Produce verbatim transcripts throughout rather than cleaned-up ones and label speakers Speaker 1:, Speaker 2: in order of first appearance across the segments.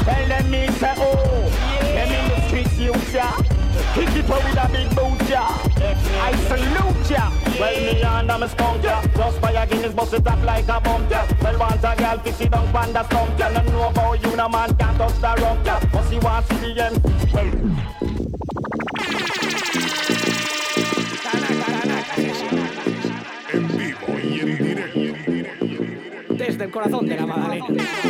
Speaker 1: Tell them me say oh, them in the streets you ya. Kick it with a big boot ya. I salute ya. Well me and I'm a skunk ya. Just by a Guinness bust it up like a bump ya. Well want a girl to sit down pan the stump ya. No know about you no man can't touch the rump ya. But see what see the end. Well.
Speaker 2: En vivo y en directo.
Speaker 3: Desde el corazón de la Magdalena.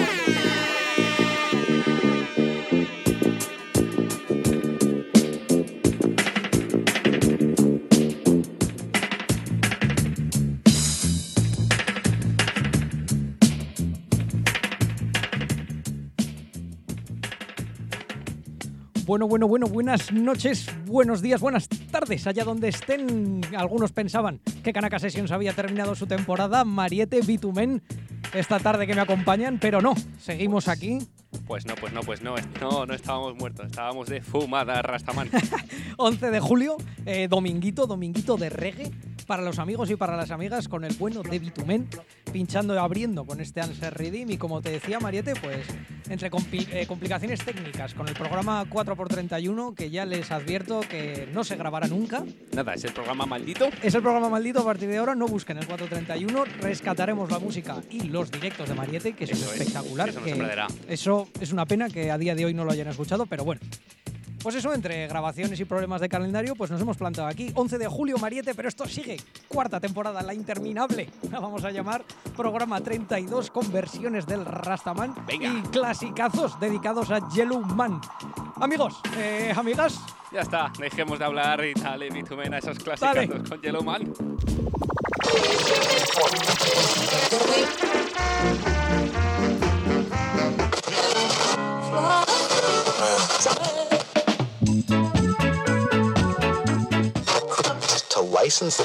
Speaker 3: Bueno, bueno, bueno, buenas noches, buenos días, buenas tardes, allá donde estén. Algunos pensaban que Kanaka Sessions había terminado su temporada. Mariette, Bitumen, esta tarde que me acompañan, pero no, seguimos aquí.
Speaker 4: Pues no, pues no, pues no, no, no estábamos muertos, estábamos de fumada, Rastaman.
Speaker 3: once de julio, eh, dominguito, dominguito de reggae para los amigos y para las amigas con el bueno de Bitumen, pinchando y abriendo con este Answer Redeem. Y como te decía, Mariette, pues entre compli- eh, complicaciones técnicas con el programa cuatro por treinta y uno, que ya les advierto que no se grabará nunca.
Speaker 4: Nada, es el programa maldito.
Speaker 3: Es el programa maldito. A partir de ahora no busquen el cuatro treinta y uno, rescataremos la música y los directos de Mariette, que eso, eso es espectacular.
Speaker 4: Eso, no
Speaker 3: que
Speaker 4: se perderá.
Speaker 3: Eso es una pena que a día de hoy no lo hayan escuchado, pero bueno. Pues eso, entre grabaciones y problemas de calendario, pues nos hemos plantado aquí. once de julio, Mariette, pero esto sigue. Cuarta temporada, la interminable. La vamos a llamar programa treinta y dos, con versiones del Rastaman.
Speaker 4: Venga.
Speaker 3: Y clasicazos dedicados a Yellowman. Amigos, eh, amigas.
Speaker 4: Ya está, dejemos de hablar y dale, Bitumen, a esos clásicos con Yellowman.
Speaker 5: License.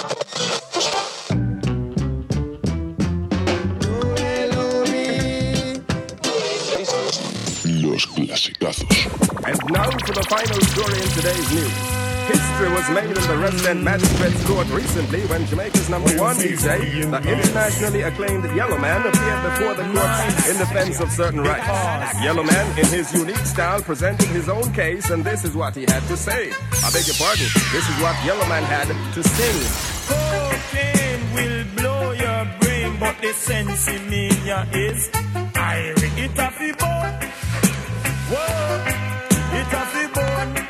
Speaker 2: Los clasicazos.
Speaker 6: And now for the final story in today's news. History was made in the resident magistrate's court recently when Jamaica's number one D J, the internationally acclaimed Yellowman, appeared before the courts in defense of certain rights. Yellowman, in his unique style, presented his own case, and this is what he had to say. I beg your pardon, this is what Yellowman had to sing.
Speaker 7: Cocaine will blow your brain, but the sense in me is I it a fi bone. Whoa, it a fi bone.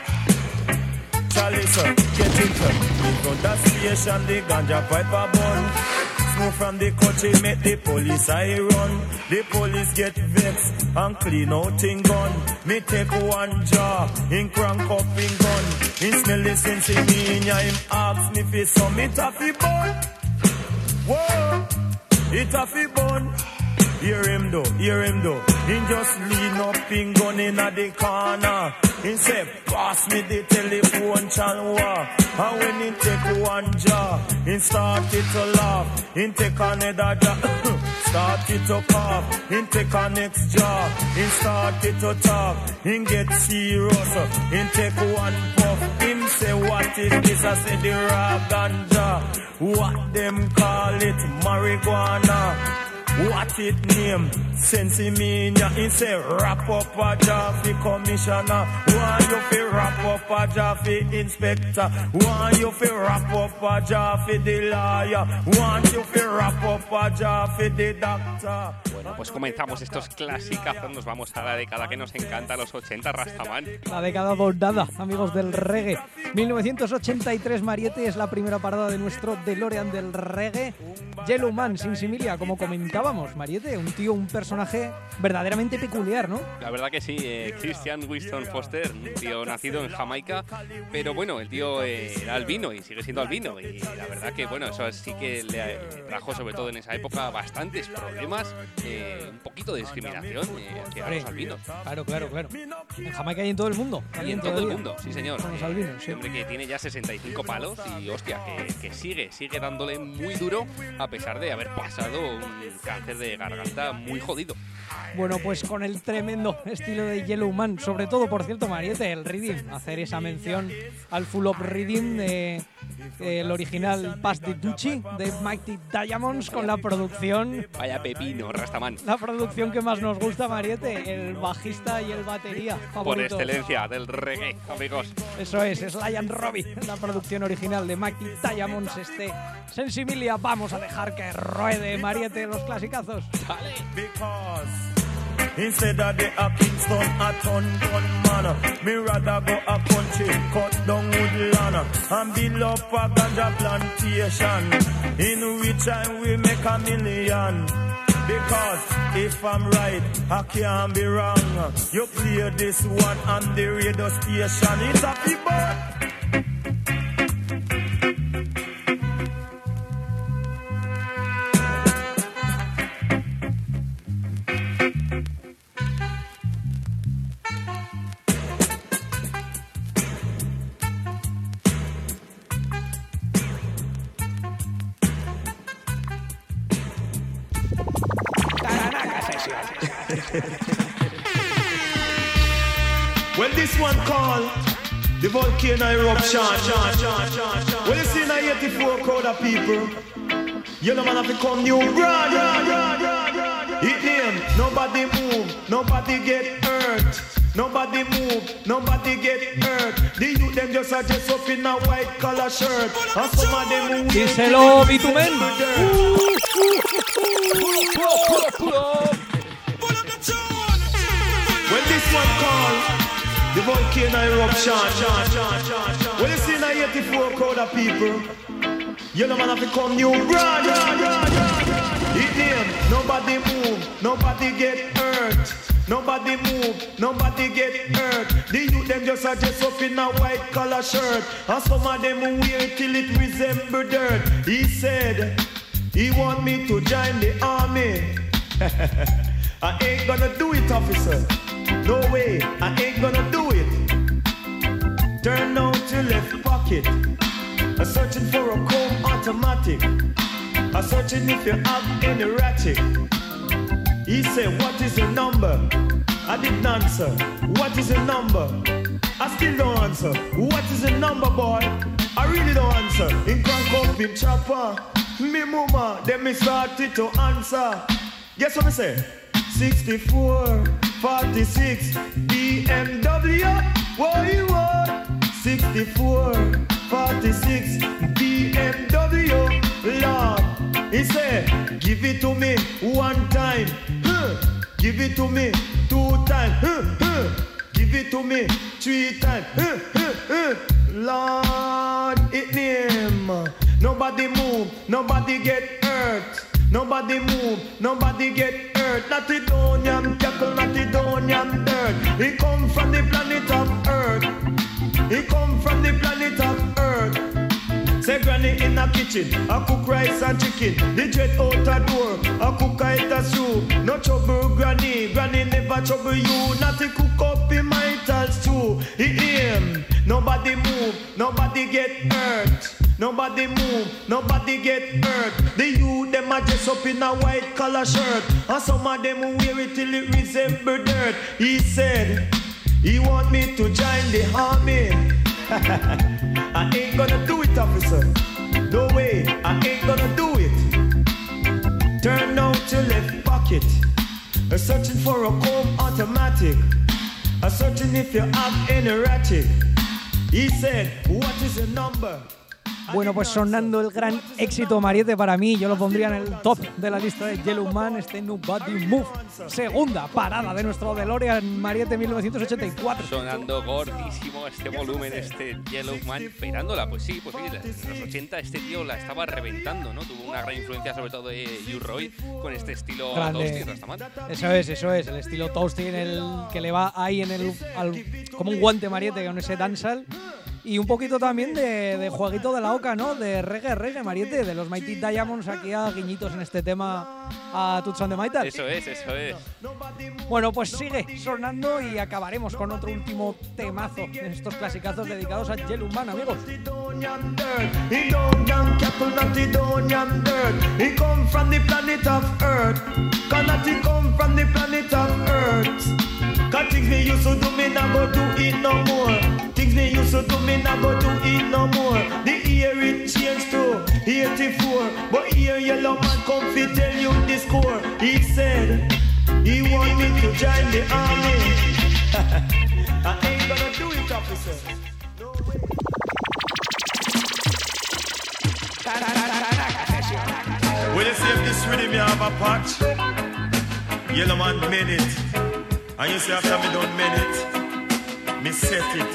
Speaker 7: Charlie, sir, get into in front of station, the ganja pipe a bun. Smoke from the country, make the police I run. The police get vexed and clean out in gun. Me take one jaw, in crank up in gun. In smell the sense in me, in him ask me fi some it a fi bun. Whoa, it a fi bun. Hear him though, hear him though. He just lean up in gun in a the corner. He say, pass me the telephone chalwa. And when he take one jaw, he started to laugh. He take another jaw, started to cough. He take a next jaw, he started to talk. He get serious, he take one puff. Him say, what is this? I say, the raw ganja. What them call it? Marijuana. What it name? Sense me in ya. He say wrap up a job for commissioner. Why you fi wrap up a job for inspector? Why you fi wrap up a job for the lawyer? Want you fi wrap up a job for the doctor?
Speaker 4: Bueno, pues comenzamos estos clasicazos. Nos vamos a la década que nos encanta, los ochenta, Rastaman.
Speaker 3: La década dorada, amigos del reggae. mil novecientos ochenta y tres, Mariette, es la primera parada de nuestro DeLorean del reggae. Yellowman, sin similia, como comentábamos, Mariette, un tío, un personaje verdaderamente peculiar, ¿no?
Speaker 4: La verdad que sí, eh, Christian Winston Foster, un tío nacido en Jamaica, pero bueno, el tío eh, era albino y sigue siendo albino, y la verdad que bueno, eso sí que le, le trajo, sobre todo en esa época, bastantes problemas, eh, un poquito de discriminación eh, hacia
Speaker 3: Hombre,
Speaker 4: los albinos.
Speaker 3: Claro, claro, claro. En Jamaica y en todo el mundo.
Speaker 4: Y en todo el mundo, sí señor.
Speaker 3: Son los
Speaker 4: Eh,
Speaker 3: albinos, sí.
Speaker 4: Hombre que tiene ya sesenta y cinco palos y hostia, que, que sigue, sigue dándole muy duro a pesar de haber pasado un cáncer de garganta muy jodido.
Speaker 3: Bueno, pues con el tremendo estilo de Yellowman, sobre todo, por cierto, Mariette, el rhythm, hacer esa mención al full up rhythm de eh, el original Pass the Duchy de Mighty Diamonds con la producción.
Speaker 4: Vaya pepino, Rastaman.
Speaker 3: La producción que más nos gusta, Mariette, el bajista y el batería favoritos.
Speaker 4: Por excelencia del reggae, amigos.
Speaker 3: Eso es, es Lion Robbie, la producción original de Mighty Diamonds, este Sensimilia. Vamos a dejar que ruede, Mariette, los clasicazos.
Speaker 4: Dale.
Speaker 7: Instead of the a Kingston, a ton gun man, me rather go a country, cut down woodland, and build up a ganja plantation, in which I will make a million. Because if I'm right, I can't be wrong. You play this one on the radio station, it's a people. Well, this one called the volcano eruption. Well, you see in eighty-four crowd of people, you know man have to come new brand. It name, nobody move, nobody get hurt. Nobody move, nobody get hurt. The youth them just a dress up in a white collar shirt. And some of them move.
Speaker 3: Díselo, Bitumen.
Speaker 7: Well, this one called the volcano eruption. Well, you see in a eighty-four crowd of people, you know man have to come new brand. It name, nobody move, nobody get hurt. Nobody move, nobody get hurt. The youth them just a dress up in a white collar shirt, and some of them wear till it resemble dirt. He said he want me to join the army. I ain't gonna do it, officer. No way, I ain't gonna do it. Turn out your left pocket. I'm searching for a comb automatic. I'm searching if you have any ratchet. He said, what is your number? I didn't answer. What is your number? I still don't answer. What is your number, boy? I really don't answer. In crank up in chopper. Me mama, then me started to answer. Guess what I say? sixty-four, forty-six, B M W. What you want? sixty-four, forty-six, B M W. Lord, he said, give it to me one time. Huh. Give it to me two times. Huh. Huh. Give it to me three times. Huh. Huh. Huh. Lord, it name. Nobody move, nobody get hurt. Nobody move, nobody get hurt. Not the Donian cattle, not the Donian dirt. He come from the planet of Earth. He come from the planet of Earth. Say granny in a kitchen, I cook rice and chicken. The dread out a door, I cook a eat a stew. No trouble granny, granny never trouble you. Not to cook up in my stew. He aim, nobody move, nobody get hurt. Nobody move, nobody get hurt. The youth them a dress up in a white collar shirt, and some of them wear it till it resemble dirt. He said he want me to join the army. I ain't gonna do it, officer. No way, I ain't gonna do it. Turn out your left pocket. I'm searching for a comb automatic. I'm searching if you have any ratchet. He said, what is your number?
Speaker 3: Bueno, pues sonando el gran éxito, Mariette, para mí, yo lo pondría en el top de la lista de Yellowman, este Nobody Move. Segunda parada de nuestro DeLorean, Mariette, mil novecientos ochenta y cuatro.
Speaker 4: Sonando gordísimo este volumen, este Yellowman, pegándola. Pues sí, pues sí, en los ochenta este tío la estaba reventando, ¿no? Tuvo una gran influencia sobre todo de U-Roy con este estilo Toasty, Rastaman.
Speaker 3: Eso es, eso es, el estilo Toasty en el que le va ahí en el al, como un guante, Mariette, con ese dancehall. Y un poquito también de, de jueguito de la oca, ¿no? De reggae, reggae, Mariette, de los Mighty Diamonds aquí a guiñitos en este tema a Toots and the Maytals.
Speaker 4: Eso es, eso es.
Speaker 3: Bueno, pues sigue sonando y acabaremos con otro último temazo en estos clasicazos dedicados a Yellowman, amigos.
Speaker 7: He don't young cattle, not the Donian dirt. He come from the planet of Earth. Cannot he come from the planet used to do, me not go do it no more. Things me used to do, me not go do it no more. The year it changed to eighty-four, but here Yellow Man come fi tell you the score. He said he want me to join the army. I ain't gonna do it, officer. No way. When you see if this rhythm you have a patch, Yellow Man made it. And you see after me done made it, me set it.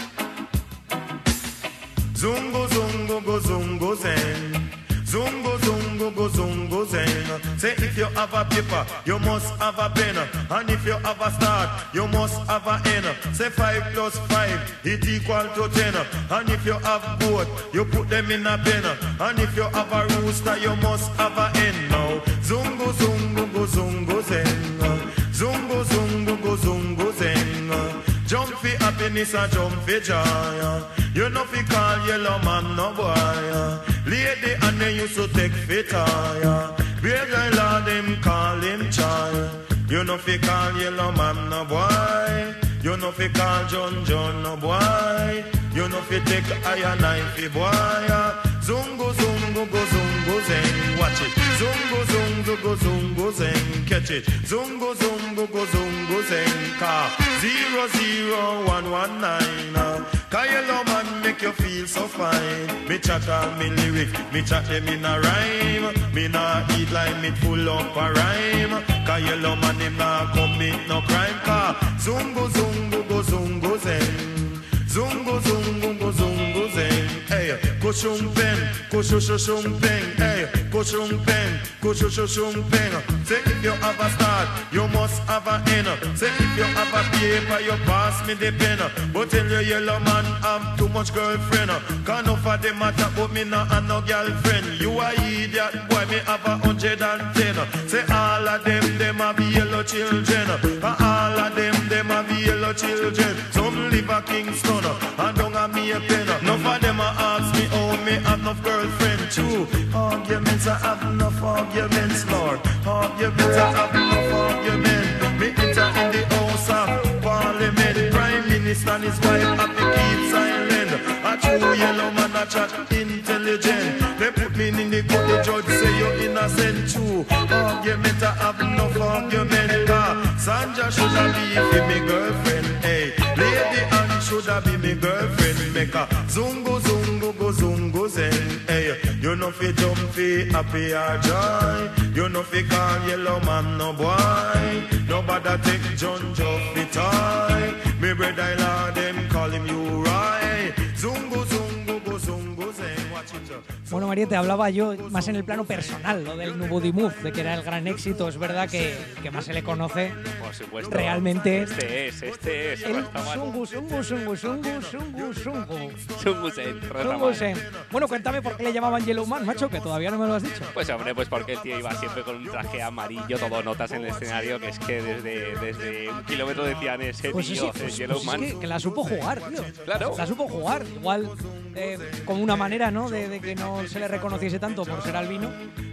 Speaker 7: Zungo, zungo, go, zungo, zen. Zungo, zungo, go, zungo, zen. Say if you have a paper, you must have a pen. And if you have a start, you must have a end. Say five plus five, it equal to ten. And if you have both, you put them in a pen. And if you have a rooster, you must have a hen. Now, zungo, zungo, go, zungo, zen. Zungo, zungo, go, zungo, zen. Jump for happiness and jump for joy. You know fi call Yellow Man no boy. Lady and they used to take fit higher. Big girl and them call him child. You know fi call Yellow Man no boy. You know fi call John John no boy. You know fi take iron knife fi boy. Zungo zungo go zungo zeng. Watch it. Zungo zungo go zungo zeng. Catch it. Zungo zungo go zungo zeng. Car zero zero one one nine. Cause Yellow Man make you feel so fine. Me chat all me lyrics, me chat them in a rhyme. Me nah eat like me full up a rhyme. Cause Yellow Man him nah commit no crime. Cause zungo zungo go zungo zeng. Zungo zungo go zungo zeng. Hey, kushum pen, kushushum pen. Hey, kushum pen, kushushum pen. Say if you have a start, you must have a end. Say if you have a paper, you pass me the pen. But tell you Yellow Man have too much girlfriend. Can't enough of them matter, but me not have no girlfriend. You a idiot, boy, me have a hundred and ten. Say all of them, them have yellow children. And all of them, them have yellow children. Some live a Kingston, and don't have me a pen. None of them a ask me, oh, me have enough girlfriend. True, arguments, I have enough arguments, Lord. Arguments, I have enough arguments. Me enter in the house of Parliament. Prime Minister and his wife have to keep silent. A true Yellow Man, a chat intelligent. They put me in the court, the judge say you're innocent. True, argument, I have enough argument. Sandra should have be for me girlfriend. Hey, Lady Anne should have be me girlfriend. Make a zungo, zungo, go zungo zen. Hey, you know fi jump fi happy or joy. You know fi call Yellow Man no boy. Nobody take John Joe fi toy. Me brother Lord them call him you right. Zungo, zungo, go zungo zen. Watch it.
Speaker 3: Bueno, María, te hablaba yo más en el plano personal, lo del Nobody Move, de que era el gran éxito. Es verdad que, que más se le conoce.
Speaker 4: Por supuesto.
Speaker 3: Realmente.
Speaker 4: Este es, este es.
Speaker 3: El Sungu, Sungu, Sungu, Sungu, Sungu, Sungu.
Speaker 4: Sungu Sen.
Speaker 3: Sungu Sen. Bueno, cuéntame por qué le llamaban Yellow Man, macho, que todavía no me lo has dicho.
Speaker 4: Pues hombre, pues porque el tío iba siempre con un traje amarillo, todo notas en el escenario, que es que desde, desde un kilómetro decían ese
Speaker 3: pues
Speaker 4: tío,
Speaker 3: sí,
Speaker 4: es
Speaker 3: pues,
Speaker 4: Yellow
Speaker 3: pues
Speaker 4: Man.
Speaker 3: Es que, que la supo jugar, tío.
Speaker 4: Claro.
Speaker 3: La supo jugar. Igual eh, como una manera, ¿no? De, de que no se le reconociese tanto por ser albino.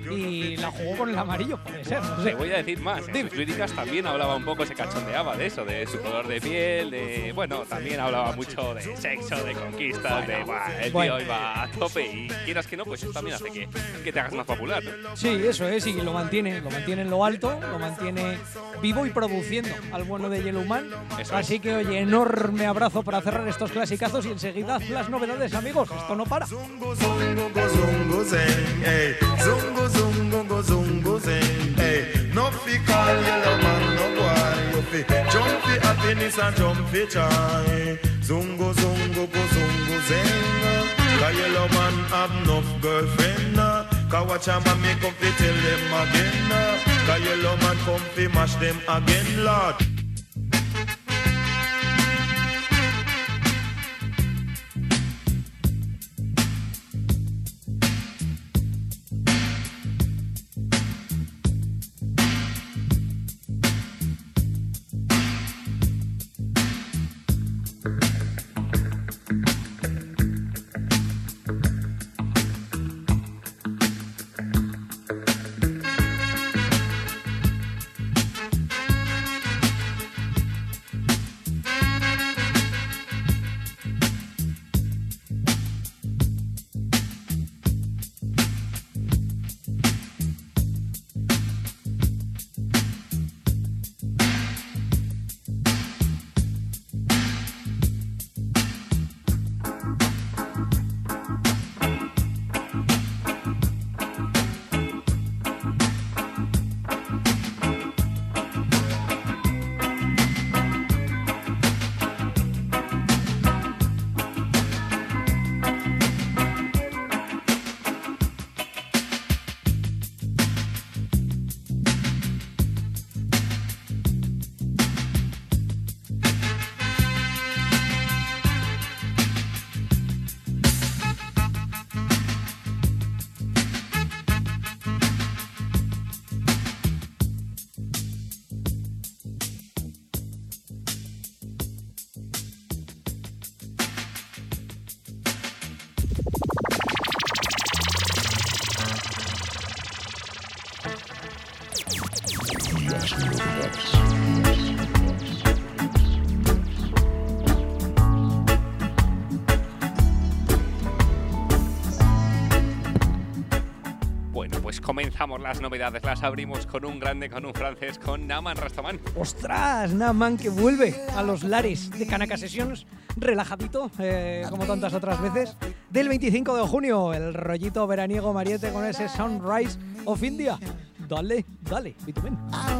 Speaker 3: Y la jugó con el amarillo, puede ser. No sé.
Speaker 4: Te voy a decir más. En sus líricas también hablaba un poco, se cachondeaba de eso, de su color de piel, de. Bueno, también hablaba mucho de sexo, de conquistas, bueno, de. Bah, el
Speaker 3: bueno.
Speaker 4: tío iba a tope y quieras que no, pues eso también hace que, que te hagas más popular, ¿no?
Speaker 3: Sí, eso es, y lo mantiene, lo mantiene en lo alto, lo mantiene vivo y produciendo al bueno de Yellow Man.
Speaker 4: Eso
Speaker 3: Así
Speaker 4: es.
Speaker 3: que, oye, enorme abrazo para cerrar estos clasicazos y enseguida las novedades, amigos. Esto no para.
Speaker 7: Zungo, zungo, go, zungo, zen. Hey, zungo, zungo, go, zungo, zen. Hey, no fi call Yellow Man, no boy. You fi jump fi happiness and jump fi joy. Zungo, zungo, go, zungo, zen. Cause Yellow Man have enough girlfriend. Cause watch a man me come fi tell them again. Cause Yellow Man come fi mash them again, Lord.
Speaker 4: las novedades las abrimos con un grande, con un francés, con Naman Rastaman.
Speaker 3: ¡Ostras! Naman que vuelve a los lares de Kanaka Sessions, relajadito, eh, como tantas otras veces. Del veinticinco de junio, el rollito veraniego, Mariette, con ese Sunrise of India. Dale, dale, Bitumen.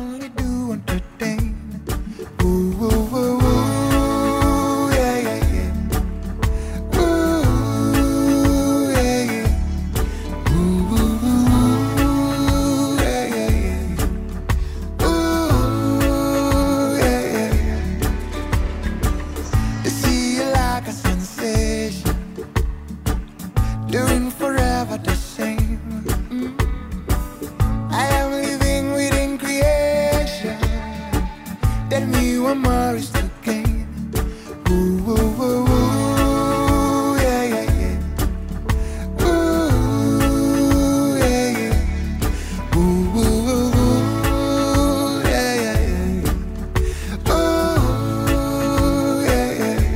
Speaker 5: Doing forever the same. Mm. I am living within creation. Tell me what more is to gain. Ooh, ooh, ooh, ooh, yeah, yeah, yeah. Ooh, yeah, yeah. Ooh, ooh, ooh, ooh, yeah, yeah, yeah. Ooh, yeah, yeah, yeah.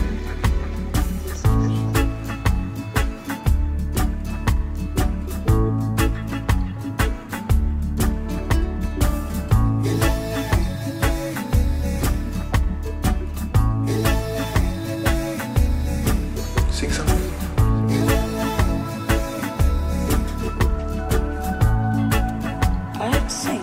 Speaker 2: Sing something.
Speaker 8: Let's sing.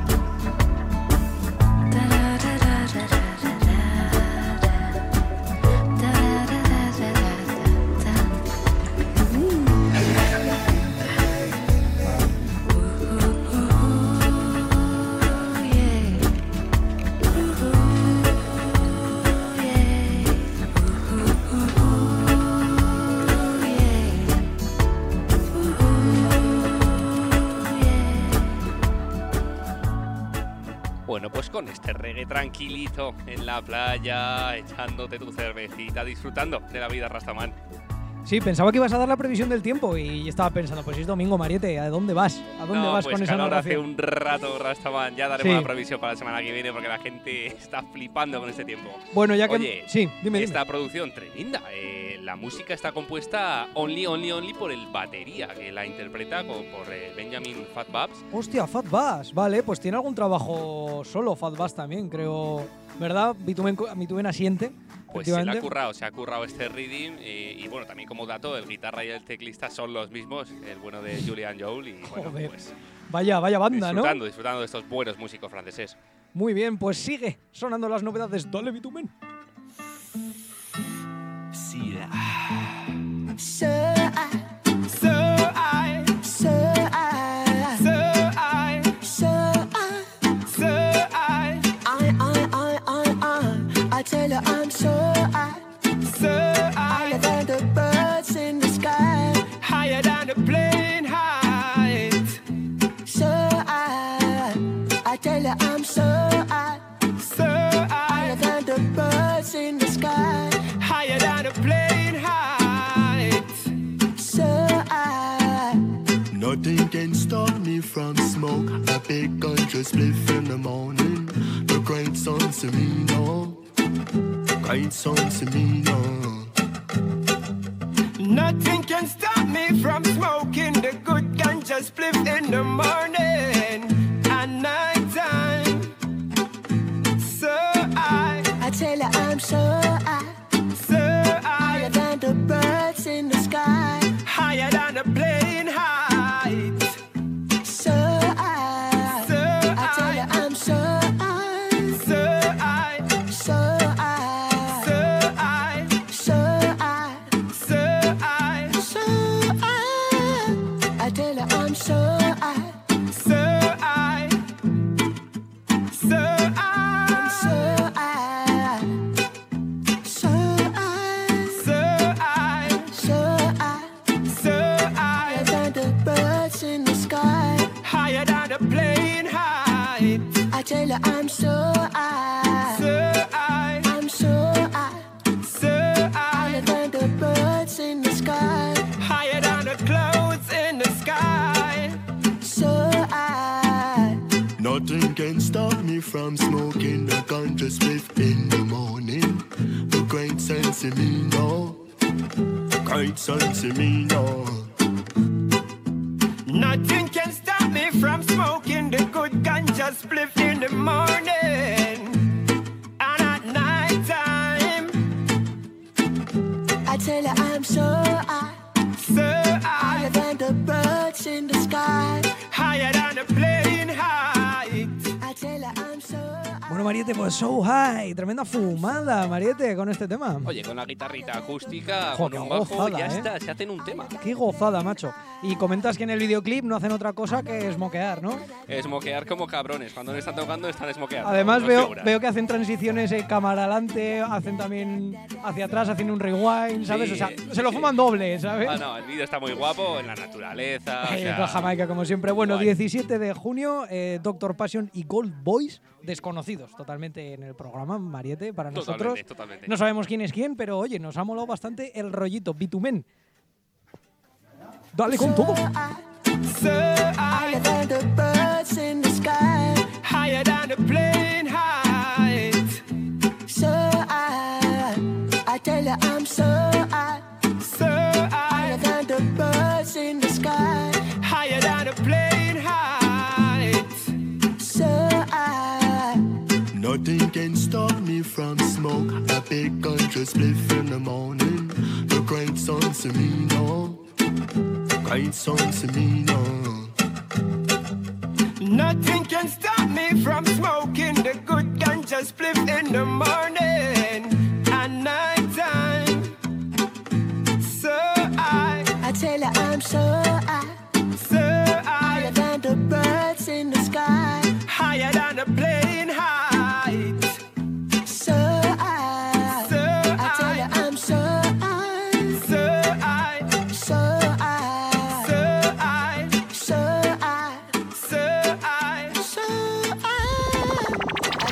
Speaker 4: Bueno, pues con este reggae tranquilito en la playa, echándote tu cervecita, disfrutando de la vida, Rastaman.
Speaker 3: Sí, pensaba que ibas a dar la previsión del tiempo y estaba pensando, pues es domingo, Mariette, ¿a dónde vas? ¿A dónde
Speaker 4: no,
Speaker 3: vas
Speaker 4: pues
Speaker 3: con esa
Speaker 4: calor hace
Speaker 3: narración?
Speaker 4: un rato, Rastaman. Ya daremos
Speaker 3: Sí.
Speaker 4: la previsión para la semana que viene porque la gente está flipando con este tiempo.
Speaker 3: Bueno, ya que...
Speaker 4: Oye,
Speaker 3: sí, dime, dime.
Speaker 4: esta producción tremenda. Eh, la música está compuesta only, only, only por el batería, que la interpreta con- por eh, Benjamin Fat Babs.
Speaker 3: Hostia, Fat Bass, vale, pues tiene algún trabajo solo Fat Bass también, creo, ¿verdad? Bitumen, Bitumen asiente.
Speaker 4: Pues se le ha
Speaker 3: efectivamente.
Speaker 4: currado, se ha currado este rhythm eh, y bueno, también como dato, el guitarra y el teclista son los mismos, el bueno de Julian Joel y bueno,
Speaker 3: Joder,
Speaker 4: pues
Speaker 3: Vaya, vaya banda, ¿no?
Speaker 4: disfrutando, disfrutando de estos buenos músicos franceses.
Speaker 3: Muy bien, pues sigue sonando las novedades. Dale, Bitumen.
Speaker 5: So I, so I, so I, so I, so I, so I, I, I, I, I, I, I tell you I'm so I, so I, higher than the birds in the sky, higher than the plane height. So I, I tell you I'm so I, so I, higher than the birds in the sky, higher than the plane height. So I,
Speaker 9: nothing can stop me from smoke. A big country spliff in the morning. The great sun to me now. Great sun to me now.
Speaker 5: nothing can stop me from smoking the good ganja spliff in the morning and night time. So I, I tell you I'm so I, so I, higher than the birds in the sky, higher than the plane height. So I, so I tell you I'm so I, so I, so I, so I, so I, so I, so I, I tell you I'm so I, so I, so I, so I, so I, so I, so I, so I, higher than the birds in the sky, higher than the plane height. I tell you I'm so I, so I, I'm so I, so I, higher than the birds in the sky, higher than the clouds in the sky. So I,
Speaker 9: Nothing can stop me from smoking the ganja spliff in the morning. The great sense in me now. Great sense in me now.
Speaker 5: nothing can stop me from
Speaker 3: Mariette, pues So High. Tremenda fumada, Mariette, con este tema.
Speaker 4: Oye, con la guitarrita acústica,
Speaker 3: Jo,
Speaker 4: con
Speaker 3: qué
Speaker 4: un bajo,
Speaker 3: gozada,
Speaker 4: ya
Speaker 3: ¿eh?
Speaker 4: está, se hacen un tema.
Speaker 3: Qué gozada, macho. Y comentas que en el videoclip no hacen otra cosa que esmoquear, ¿no?
Speaker 4: Esmoquear como cabrones. Cuando no están tocando, están esmoqueando.
Speaker 3: Además
Speaker 4: no
Speaker 3: veo,
Speaker 4: figuras.
Speaker 3: veo que hacen transiciones eh, cámara adelante, hacen también hacia atrás, hacen un rewind, ¿sabes?
Speaker 4: Sí,
Speaker 3: o sea,
Speaker 4: sí,
Speaker 3: se lo
Speaker 4: sí.
Speaker 3: fuman doble, ¿sabes?
Speaker 4: Ah, no, el vídeo está muy guapo, en la naturaleza. o
Speaker 3: Eh,
Speaker 4: sea,
Speaker 3: con Jamaica, como siempre. Bueno,
Speaker 4: guay.
Speaker 3: diecisiete de junio, eh, Doctor Passion y Gold Boys, desconocidos totalmente en el programa, Mariette, para nosotros.
Speaker 4: Totalmente, totalmente.
Speaker 3: No sabemos quién es quién, pero oye, nos ha molado bastante el rollito. Bitumen. Dale con todo.
Speaker 5: So higher than the birds in the sky, higher than the plane height. So I, I tell you I'm so high, so higher than the birds in the sky, higher than the plane height.
Speaker 9: So I, nothing can stop me from smoke. A big country spliff in the morning. The great sun to me now. Great sun to me now.
Speaker 5: Nothing can stop me from smoking the good ganja spliff in the morning and night time. So I,
Speaker 9: I tell you I'm so high,
Speaker 5: so I,
Speaker 9: higher than the birds in the sky.
Speaker 5: higher than the plane height.
Speaker 9: So I,
Speaker 5: So
Speaker 9: I tell you
Speaker 5: I,
Speaker 9: I'm so high,
Speaker 5: so I,
Speaker 9: so high,
Speaker 5: so I,
Speaker 9: so high,
Speaker 5: so I.
Speaker 9: so high. I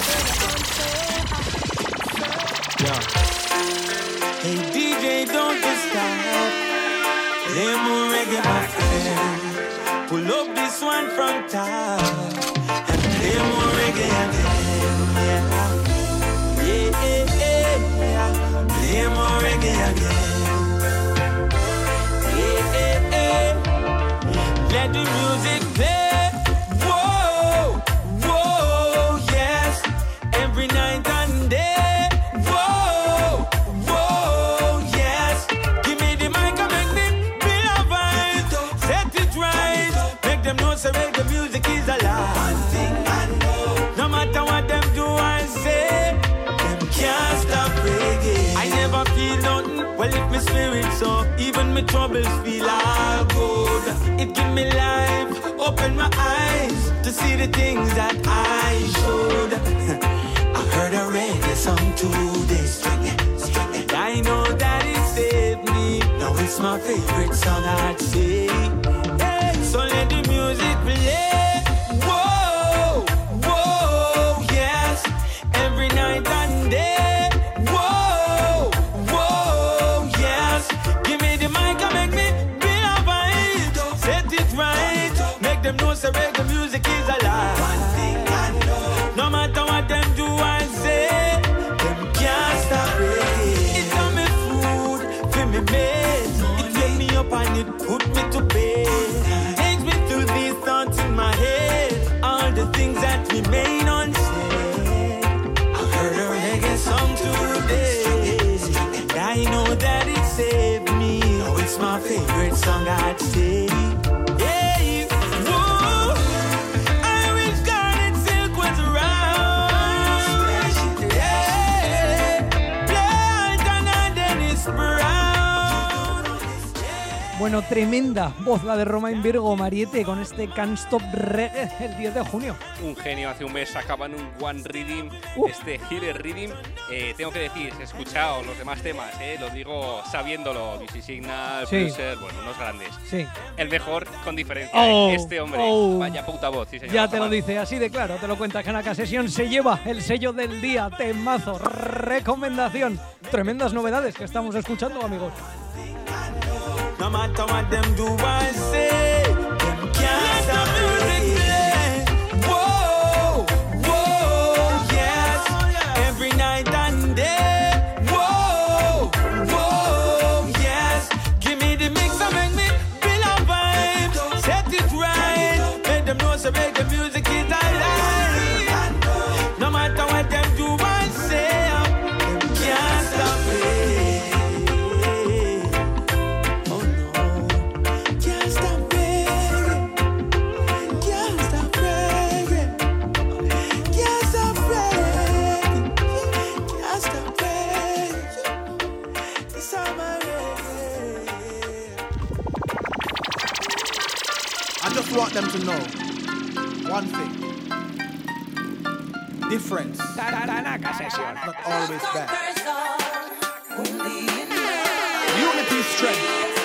Speaker 9: tell you I'm so high.
Speaker 7: Hey D J, don't just stop. Play more reggae, my friend. Pull up this one from top and play more reggae again. Yeah, yeah, yeah, yeah. Play more reggae again. Yeah, yeah, yeah. Let the music play. Whoa, whoa, yes. Every night and day. Whoa, whoa, yes. Give me the mic and make me feel a vibe. Set it right. Make them know so reggae music is alive. One thing I know. No matter what them do and say, them can't stop reggae. I never feel nothing. Well, if my spirit so, even my troubles feel all good. It give me life, open my eyes to see the things that I should. I heard a reggae song today, and I know that it saved me. Now it's my favorite song, I'd say. Hey, so let the music play. Whoa, whoa, yes. Every night and day. Whoa, whoa, yes. Give me the mic and make me feel a vibe. Set it right. Make them know so reggae music is alive. One thing I know. No matter what them do and say, them can't stop reggae. It's on me food, feel me made. It wake me up and it put me to bed. Takes me through these thoughts in my head. All the things that remain unsaid. I heard a reggae song today, and I know that it saved me. Now it's my favorite song, I'd say. Yeah, whoa. I wish Garnet Silk was around. Yeah, play Alton and Dennis Brown.
Speaker 3: Bueno, tremenda voz la de Romain Virgo, Mariette, con este Can't Stop Reggae el diez de junio.
Speaker 4: Un genio, hace un mes sacaban un One Rhythm,
Speaker 3: Uh.
Speaker 4: este Healer Rhythm. Eh, tengo que decir, he escuchado los demás temas, eh, lo digo sabiéndolo. D C Signal,
Speaker 3: Sí.
Speaker 4: Bruiser, bueno, unos grandes.
Speaker 3: Sí,
Speaker 4: El mejor con diferencia,
Speaker 3: Oh,
Speaker 4: eh, este hombre.
Speaker 3: oh.
Speaker 4: Vaya puta voz, sí señor.
Speaker 3: ya te lo
Speaker 4: Jamás.
Speaker 3: dice, así de claro, te lo cuenta Kanaka Session. Se lleva el sello del día, temazo, recomendación. Tremendas novedades que estamos escuchando, amigos.
Speaker 7: No matter what them do and say, them can't stop reggae. Whoa, whoa, yes. Every night and day. Whoa, whoa, yes. Give me the mix and make me feel a vibe. Set it right. Make them know so reggae music is alive. No matter what them do and say, them can't stop reggae. Oh no, can't stop reggae. Can't
Speaker 8: want them to know one thing. Difference. Not always bad. Unity is strength.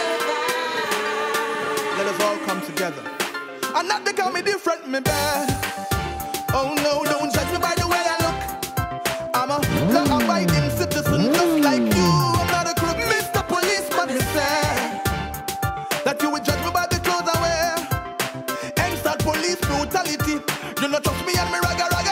Speaker 8: Let us all come together. And not because me different, me bad. Oh no, don't judge me by the way I look. I'm a law-abiding citizen just like you. I'm not a crook, Mister Policeman, he said that you will judge me by the clothes I wear. And start police brutality. You not trust me and me raga raga.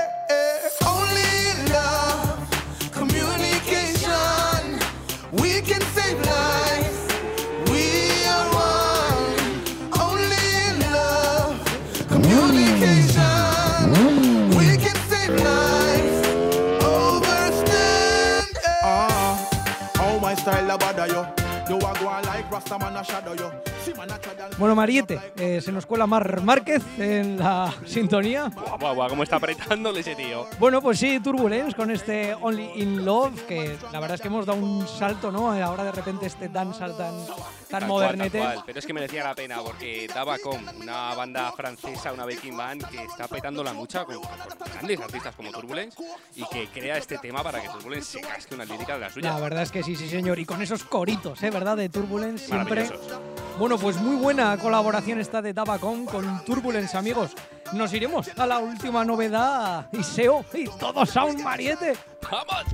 Speaker 3: Bueno, Mariette, eh, se nos cuela Mar Márquez en la sintonía.
Speaker 4: Guau, guau, guau, cómo está apretándole ese tío.
Speaker 3: Bueno, pues sí, Turbulence con este Only in Love, que la verdad es que hemos dado un salto, ¿no? Ahora de repente este dancehall tan, tan
Speaker 4: Tal
Speaker 3: modernete.
Speaker 4: Cual, tal cual. Pero es que merecía la pena porque Dabacom, una banda francesa, una backing band que está petando la mucha con, con grandes artistas como Turbulence y que crea este tema para que Turbulence se casque una lírica de la suya.
Speaker 3: La verdad es que sí, sí, señor. Y con esos coritos, ¿eh? ¿Verdad? De Turbulence siempre.
Speaker 4: Maravillosos.
Speaker 3: Bueno, pues muy buena colaboración esta de Dabacom con Turbulence, amigos. Nos iremos a la última novedad, Iseo y todo Sound Mariette.
Speaker 4: ¡Vamos!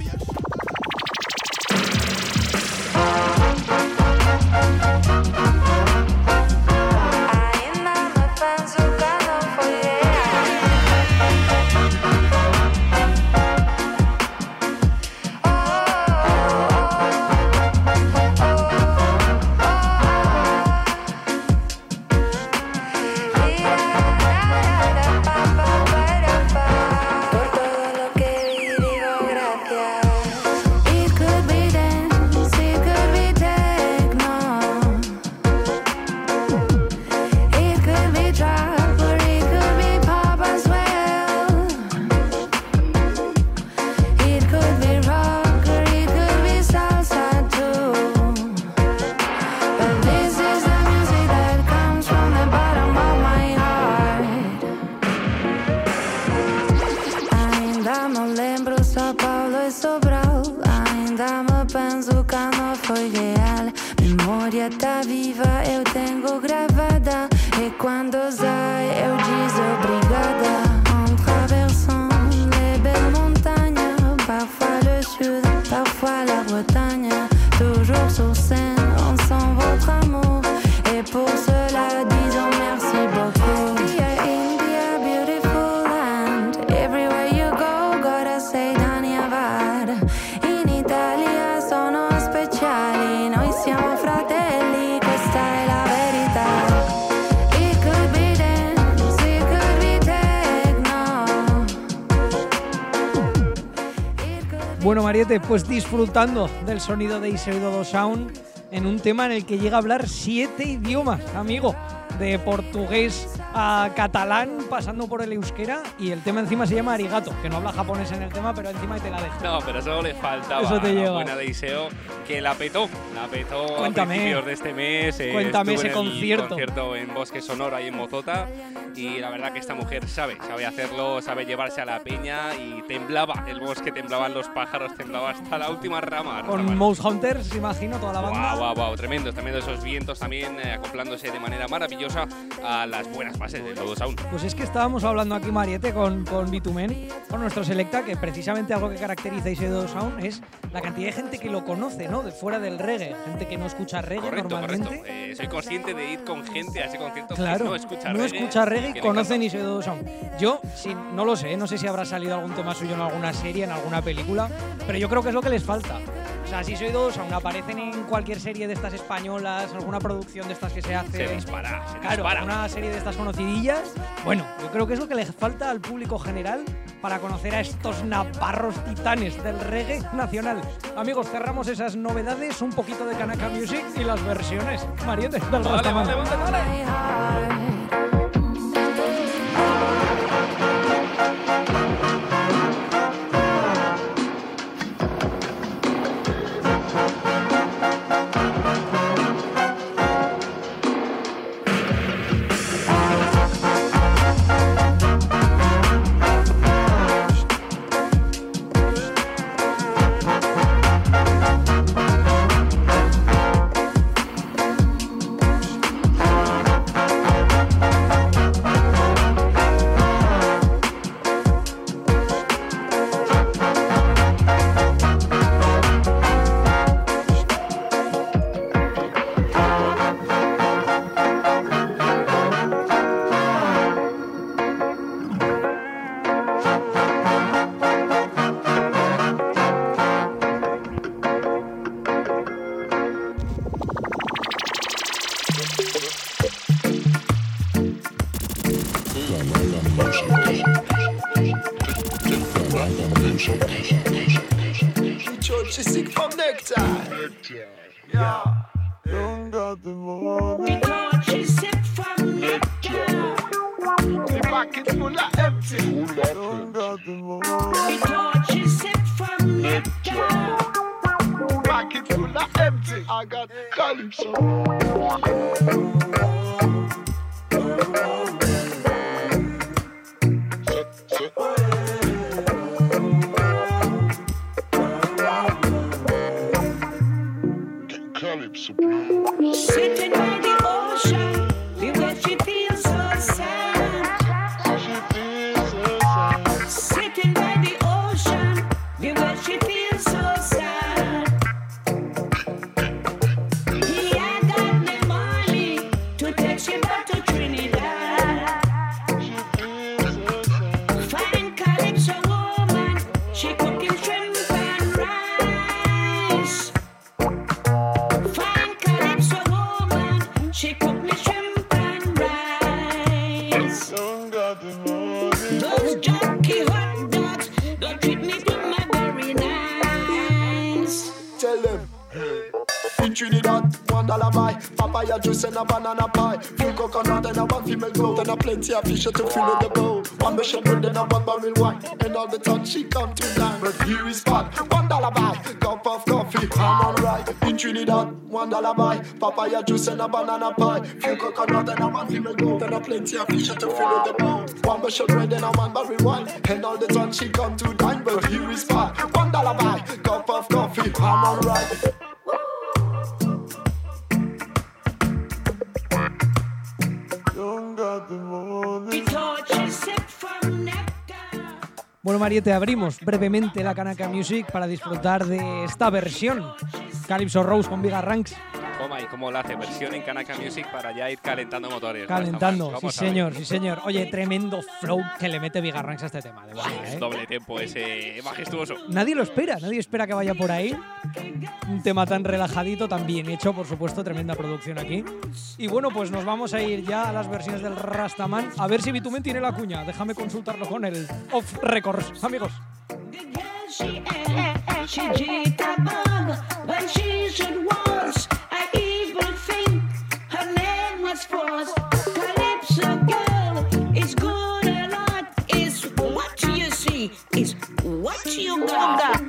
Speaker 10: Tá viva, eu tenho gravada. E quando sai, eu diz obrigada. En traversant les belles montagnes, parfois le sud, parfois la Bretagne. Toujours sur scène, on sent votre amour. Et pour cela, disons merci beaucoup. India, India, beautiful land. Everywhere you go, gotta say Daniavad. In Italia sono speciali, noi siamo fratelli.
Speaker 3: Bueno, Mariette, pues disfrutando del sonido de Iseo y Todo Sound en un tema en el que llega a hablar siete idiomas, amigo. De portugués a catalán, pasando por el euskera, y el tema encima se llama arigato, que no habla japonés en el tema, pero encima te la dejo.
Speaker 4: No, pero solo le faltaba
Speaker 3: Eso te
Speaker 4: la
Speaker 3: llega.
Speaker 4: buena de Iseo, que la petó, la petó
Speaker 3: Cuéntame.
Speaker 4: a principios de este mes. eh,
Speaker 3: Cuéntame
Speaker 4: estuvo
Speaker 3: ese
Speaker 4: en el
Speaker 3: concierto.
Speaker 4: concierto en Bosque Sonora y en Mozota, y la verdad que esta mujer sabe, sabe hacerlo, sabe llevarse a la peña, y temblaba el bosque, temblaban los pájaros, temblaba hasta la última rama.
Speaker 3: Con Mouse Hunters, imagino, toda la banda.
Speaker 4: Wow, wow, wow, tremendo, tremendo esos vientos también eh, acoplándose de manera maravillosa a las buenas bases de Todo Sound.
Speaker 3: Pues es que estábamos hablando aquí, Mariette, con, con Bitumen, con nuestro Selecta, que precisamente algo que caracteriza a Iseo Sound es la cantidad de gente que lo conoce, ¿no? De fuera del reggae, gente que no escucha reggae
Speaker 4: Correcto,
Speaker 3: normalmente.
Speaker 4: correcto. Eh, soy consciente de ir con gente a ese concierto
Speaker 3: Claro,
Speaker 4: que no escucha
Speaker 3: no
Speaker 4: reggae.
Speaker 3: escucha reggae
Speaker 4: que
Speaker 3: y
Speaker 4: le
Speaker 3: conocen
Speaker 4: encanta.
Speaker 3: Iseo Sound. Yo, sí, no lo sé, no sé si habrá salido algún tema suyo en alguna serie, en alguna película, pero yo creo que es lo que les falta. O sea, si Iseo Sound aparecen en cualquier serie de estas españolas, alguna producción de estas que se hace.
Speaker 4: Se dispara, se
Speaker 3: Claro,
Speaker 4: dispara.
Speaker 3: una serie de estas conocidillas. Bueno, yo creo que es lo que les falta al público general para conocer a estos navarros titanes del reggae nacional. Amigos, cerramos esas novedades, un poquito de Kanaka Music y las versiones. Mariette, del
Speaker 4: Vale,
Speaker 3: Rastaman.
Speaker 4: vale, vale, vale.
Speaker 10: I
Speaker 9: She sick from nectar. Yeah. Don't got the money.
Speaker 5: Because she sick from nectar.
Speaker 9: The pocket full of empty. Don't got the money.
Speaker 5: Because she sick from nectar.
Speaker 9: Pocket full of empty. I got calypso.
Speaker 5: Sitting by the ocean, because she feels so sad.
Speaker 9: She feels so sad.
Speaker 5: Sitting by the ocean, because she feels so sad. Yeah, I got the money to take she back to Trinidad.
Speaker 9: She feels so sad.
Speaker 5: Fine calypso woman, she cooking shrimp and rice. Fine calypso woman, she cook me shrimp and rice.
Speaker 9: Don't got the money.
Speaker 5: Those junkie hot dogs don't treat me to my very nice.
Speaker 9: Tell them. In Trinidad, one dollar buy papaya juice and a banana pie. Full coconut and a one female goat and a plenty of fish to fill in the bowl. One mission bread and a one barrel wine. And all the time she come to dine. But here is bad, one dollar buy cup of coffee, I'm alright. In Trinidad, one dollar buy papaya juice and a banana pie. Full coconut and a one female goat and a plenty of fish to fill in the bowl. One mission bread and a one barrel wine. And all the time she come to dine. But here is bad, one dollar buy cup of coffee, I'm alright.
Speaker 5: Because she sick from nectar.
Speaker 3: Bueno, Mariette, abrimos brevemente la Kanaka Music para disfrutar de esta versión. Calypso Rose con Bigga Ranks.
Speaker 4: Toma, y cómo la hace, versión en Kanaka Music para ya ir calentando motores.
Speaker 3: Calentando,
Speaker 4: ¿no?
Speaker 3: sí señor, sí señor. Oye, tremendo flow que le mete Bigga Ranks a este tema. De verdad,
Speaker 4: Es
Speaker 3: ¿eh?
Speaker 4: doble tempo ese majestuoso.
Speaker 3: Nadie lo espera, nadie espera que vaya por ahí. Un tema tan relajadito, tan bien hecho, por supuesto, tremenda producción aquí. Y bueno, pues nos vamos a ir ya a las versiones del Rastaman. A ver si Bitumen tiene la cuña. Déjame consultarlo con el Off Records, amigos.
Speaker 5: She she jitterbug when she should was. I even think her name was Force. Calypso girl is good a lot. Is what you see. Is what you got.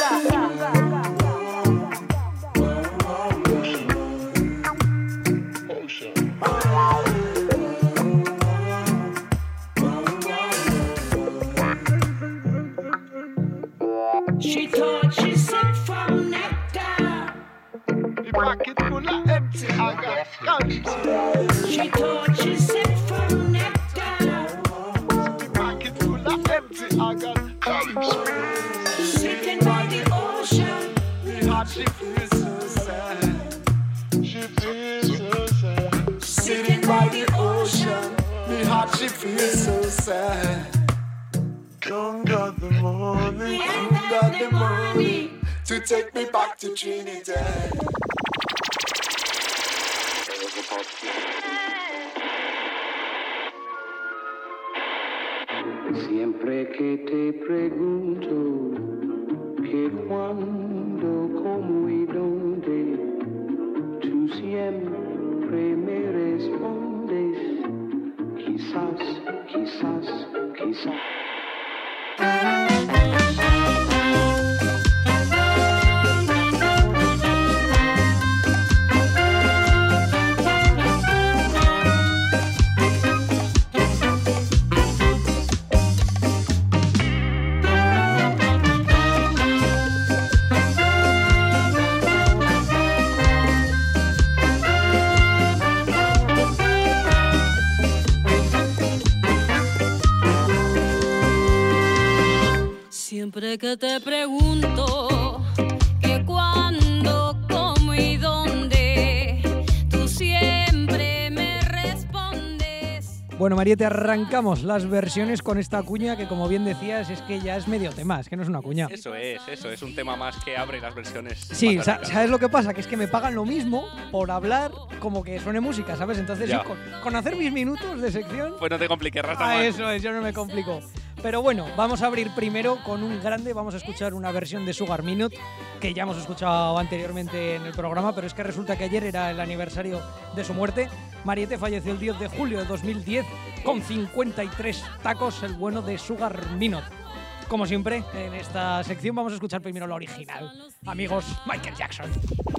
Speaker 5: She thought she sick from nectar.
Speaker 9: The pocket full of empty, I got calypso.
Speaker 5: She thought she sick from nectar.
Speaker 9: The pocket full of empty, I got calypso.
Speaker 5: Sitting by the ocean.
Speaker 9: The heart she feels so sad. She feels so sad. Sitting by the ocean. The heart she feels so sad. Don't got the money, don't got the money to take me back to Trinidad.
Speaker 11: Siempre que te pregunto que cuándo, cómo y dónde, tú siempre me respondes, quizás, quizás, quizás.
Speaker 12: Siempre que te pregunto que cuándo, cómo y dónde, tú siempre me respondes.
Speaker 3: Bueno, Mariette, arrancamos las versiones con esta cuña que, como bien decías, es que ya es medio tema, es que no es una cuña.
Speaker 4: Eso es, eso es un tema más que abre las versiones.
Speaker 3: Sí,
Speaker 4: más
Speaker 3: sa-
Speaker 4: largas.
Speaker 3: ¿sabes lo que pasa? Que es que me pagan lo mismo por hablar como que suene música, ¿sabes? Entonces
Speaker 4: Ya.
Speaker 3: yo con, con hacer mis minutos de sección...
Speaker 4: Pues no te compliques, Rastaman.
Speaker 3: Ah, eso es, yo no me complico. Pero bueno, vamos a abrir primero con un grande. Vamos a escuchar una versión de Sugar Minott que ya hemos escuchado anteriormente en el programa, pero es que resulta que ayer era el aniversario de su muerte. Mariette falleció el diez de julio de dos mil diez con cincuenta y tres tacos, el bueno de Sugar Minott. Como siempre, en esta sección vamos a escuchar primero la original. Amigos, Michael Jackson.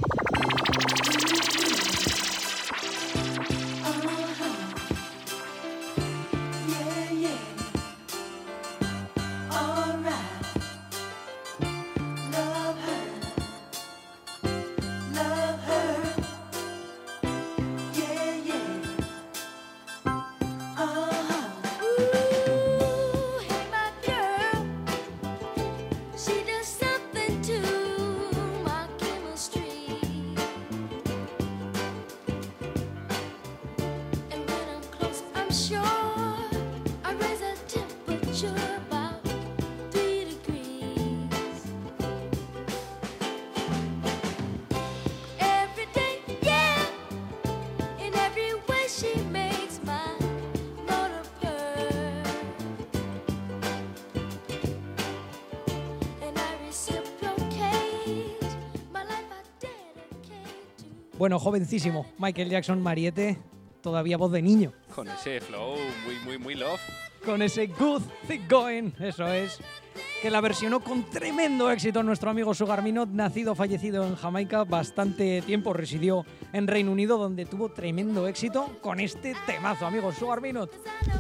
Speaker 3: Bueno, jovencísimo, Michael Jackson, Mariette, todavía voz de niño.
Speaker 4: Con ese flow muy, muy, muy love.
Speaker 3: Con ese good thing going, eso es. Que la versionó con tremendo éxito nuestro amigo Sugar Minott, nacido, fallecido en Jamaica, bastante tiempo residió en Reino Unido, donde tuvo tremendo éxito con este temazo, amigos, Sugar Minott.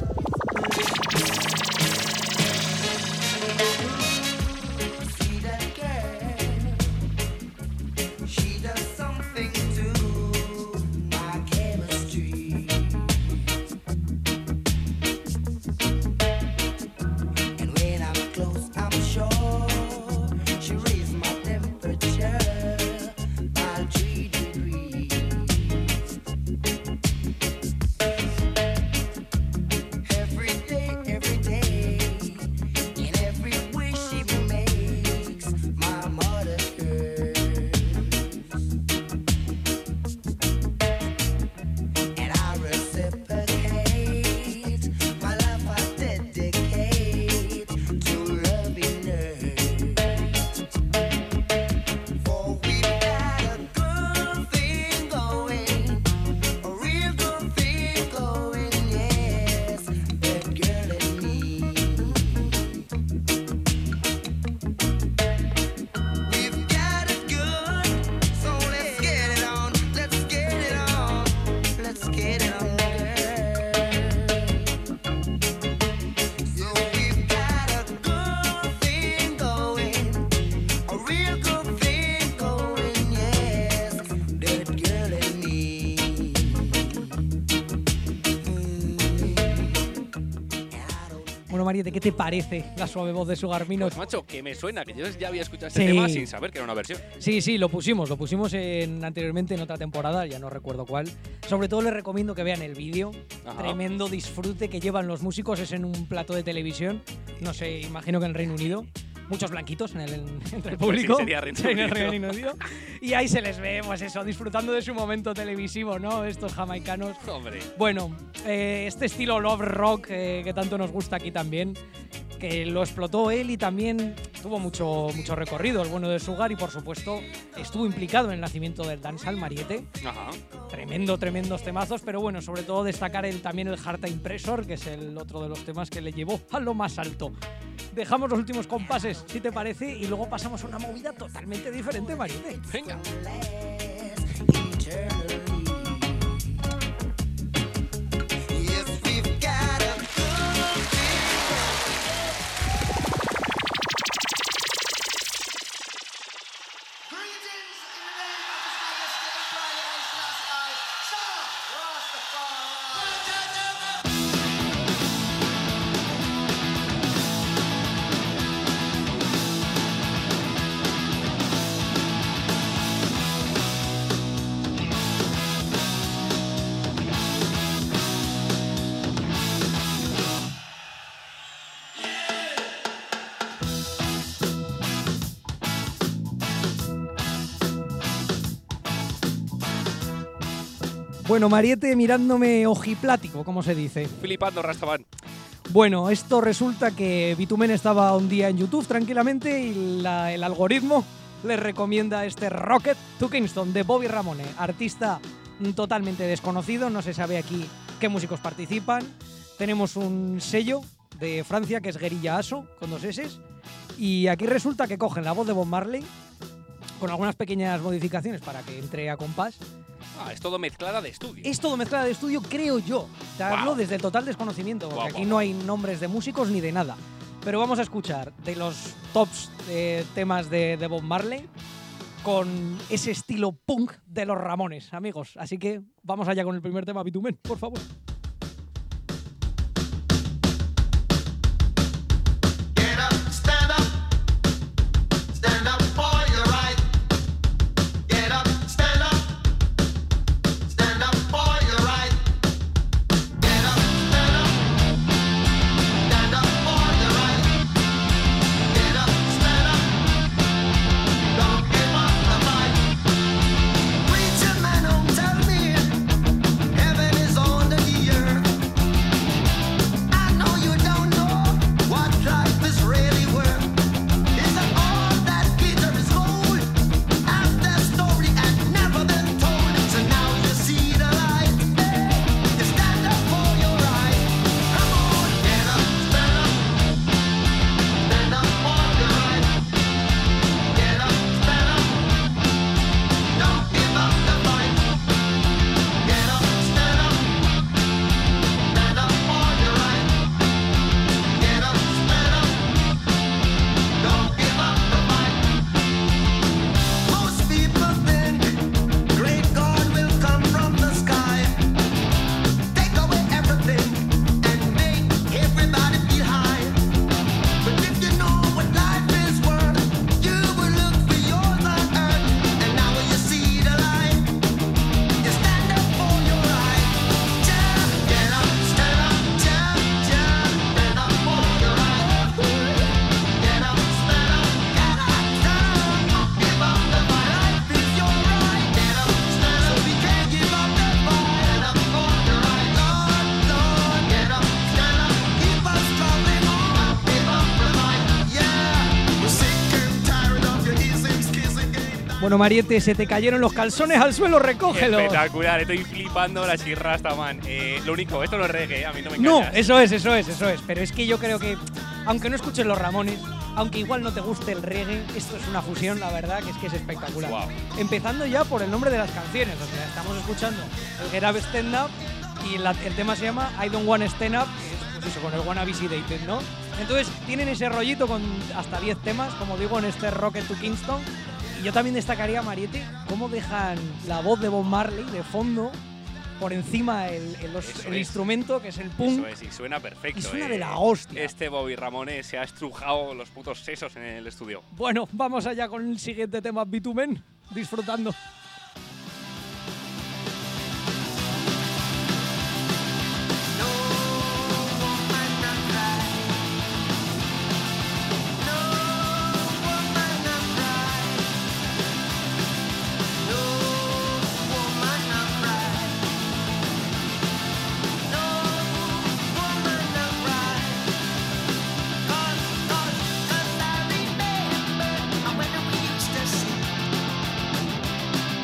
Speaker 3: Mariette, ¿qué te parece la suave voz de Sugar Minott?
Speaker 4: Pues macho, que me suena, que yo ya había escuchado este
Speaker 3: Sí.
Speaker 4: tema sin saber que era una versión.
Speaker 3: Sí, sí, lo pusimos, lo pusimos en, anteriormente en otra temporada, ya no recuerdo cuál. Sobre todo les recomiendo que vean el vídeo.
Speaker 4: Ajá.
Speaker 3: Tremendo disfrute que llevan los músicos, es en un plató de televisión, no sé, imagino que en Reino Unido. Muchos blanquitos en el, en, entre el público.
Speaker 4: Pues sí, sería Reino
Speaker 3: en el
Speaker 4: Unido.
Speaker 3: Reino Unido. Y ahí se les ve, pues eso, disfrutando de su momento televisivo, ¿no? Estos jamaicanos.
Speaker 4: Hombre.
Speaker 3: Bueno, eh, este estilo love rock eh, que tanto nos gusta aquí también, que lo explotó él y también tuvo mucho, mucho recorrido, el bueno de Sugar, y por supuesto estuvo implicado en el nacimiento del dancehall, Mariette.
Speaker 4: Ajá.
Speaker 3: Tremendo, tremendos temazos, pero bueno, sobre todo destacar el, también el Heart Impressor, que es el otro de los temas que le llevó a lo más alto. Dejamos los últimos compases, si te parece, y luego pasamos a una movida totalmente diferente, Mariette.
Speaker 4: Venga.
Speaker 3: Bueno, Mariette mirándome ojiplático, como se dice.
Speaker 4: Filipando Rastaman.
Speaker 3: Bueno, esto resulta que Bitumen estaba un día en YouTube tranquilamente y la, el algoritmo les recomienda este Rocket to Kingston de Bobby Ramone, artista totalmente desconocido, no se sabe aquí qué músicos participan. Tenemos un sello de Francia que es Guerilla Aso, con dos S, y aquí resulta que cogen la voz de Bob Marley con algunas pequeñas modificaciones para que entre a compás.
Speaker 4: Ah, es todo mezclada de estudio.
Speaker 3: Es todo mezclada de estudio, creo yo. Te hablo
Speaker 4: Wow.
Speaker 3: desde el total desconocimiento, porque
Speaker 4: Wow,
Speaker 3: aquí
Speaker 4: wow,
Speaker 3: no
Speaker 4: wow.
Speaker 3: hay nombres de músicos ni de nada. Pero vamos a escuchar de los tops de temas de, de Bob Marley con ese estilo punk de los Ramones, amigos. Así que vamos allá con el primer tema, Bitumen, por favor. Bueno, Mariette, se te cayeron los calzones al suelo, recógelos.
Speaker 4: Espectacular, estoy flipando la chirrasta, man. Eh, lo único, esto no es reggae, a mí no me
Speaker 3: No,
Speaker 4: engañas.
Speaker 3: eso es, eso es, eso es. Pero es que yo creo que, aunque no escuches los Ramones, aunque igual no te guste el reggae, esto es una fusión, la verdad, que es que es espectacular.
Speaker 4: Wow.
Speaker 3: Empezando ya por el nombre de las canciones. O sea, estamos escuchando el Get Up Stand Up y la- el tema se llama I Don't Wanna Stand Up, que es pues eso, con el Wanna Be Sedated, ¿no? Entonces tienen ese rollito con hasta diez temas, como digo, en este Rocket to Kingston. Y yo también destacaría, Mariette, cómo dejan la voz de Bob Marley de fondo por encima el, el, los-
Speaker 4: Eso
Speaker 3: el
Speaker 4: es.
Speaker 3: instrumento, que es el punk.
Speaker 4: Eso es, y suena perfecto.
Speaker 3: Y suena
Speaker 4: eh.
Speaker 3: de la hostia.
Speaker 4: Este Bobby Ramone se ha estrujado los putos sesos en el estudio.
Speaker 3: Bueno, vamos allá con el siguiente tema, Bitumen, disfrutando.
Speaker 5: When we used to sing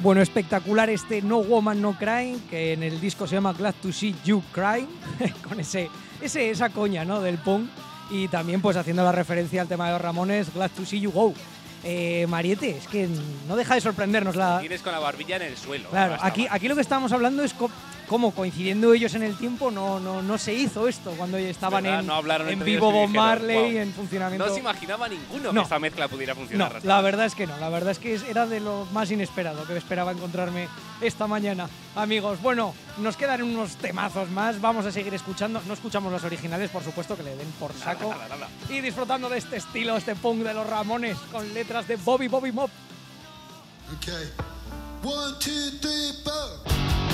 Speaker 3: Bueno, espectacular este No Woman No Crying, que en el disco se llama Glad to See You Crying, con ese, ese, esa coña, ¿no?, del punk, y también pues haciendo la referencia al tema de los Ramones, Glad to See You Go. Eh, Mariette, es que no deja de sorprendernos la...
Speaker 4: Tienes con la barbilla en el suelo.
Speaker 3: Claro,
Speaker 4: no
Speaker 3: aquí, aquí lo que estábamos hablando es co cómo, coincidiendo ellos en el tiempo, no, no, no se hizo esto cuando estaban en,
Speaker 4: no
Speaker 3: en vivo Bob Marley, wow. en funcionamiento.
Speaker 4: No se imaginaba ninguno
Speaker 3: no.
Speaker 4: que esta mezcla pudiera funcionar.
Speaker 3: No, la verdad es que no, la verdad es que era de lo más inesperado que esperaba encontrarme esta mañana. Amigos, bueno, nos quedan unos temazos más, vamos a seguir escuchando, no escuchamos los originales, por supuesto, que le den por saco,
Speaker 4: nada, nada, nada. Y
Speaker 3: disfrutando de este estilo, este punk de los Ramones, con letras de Bobby Bobby Mob.
Speaker 9: Okay. One, two, three, four.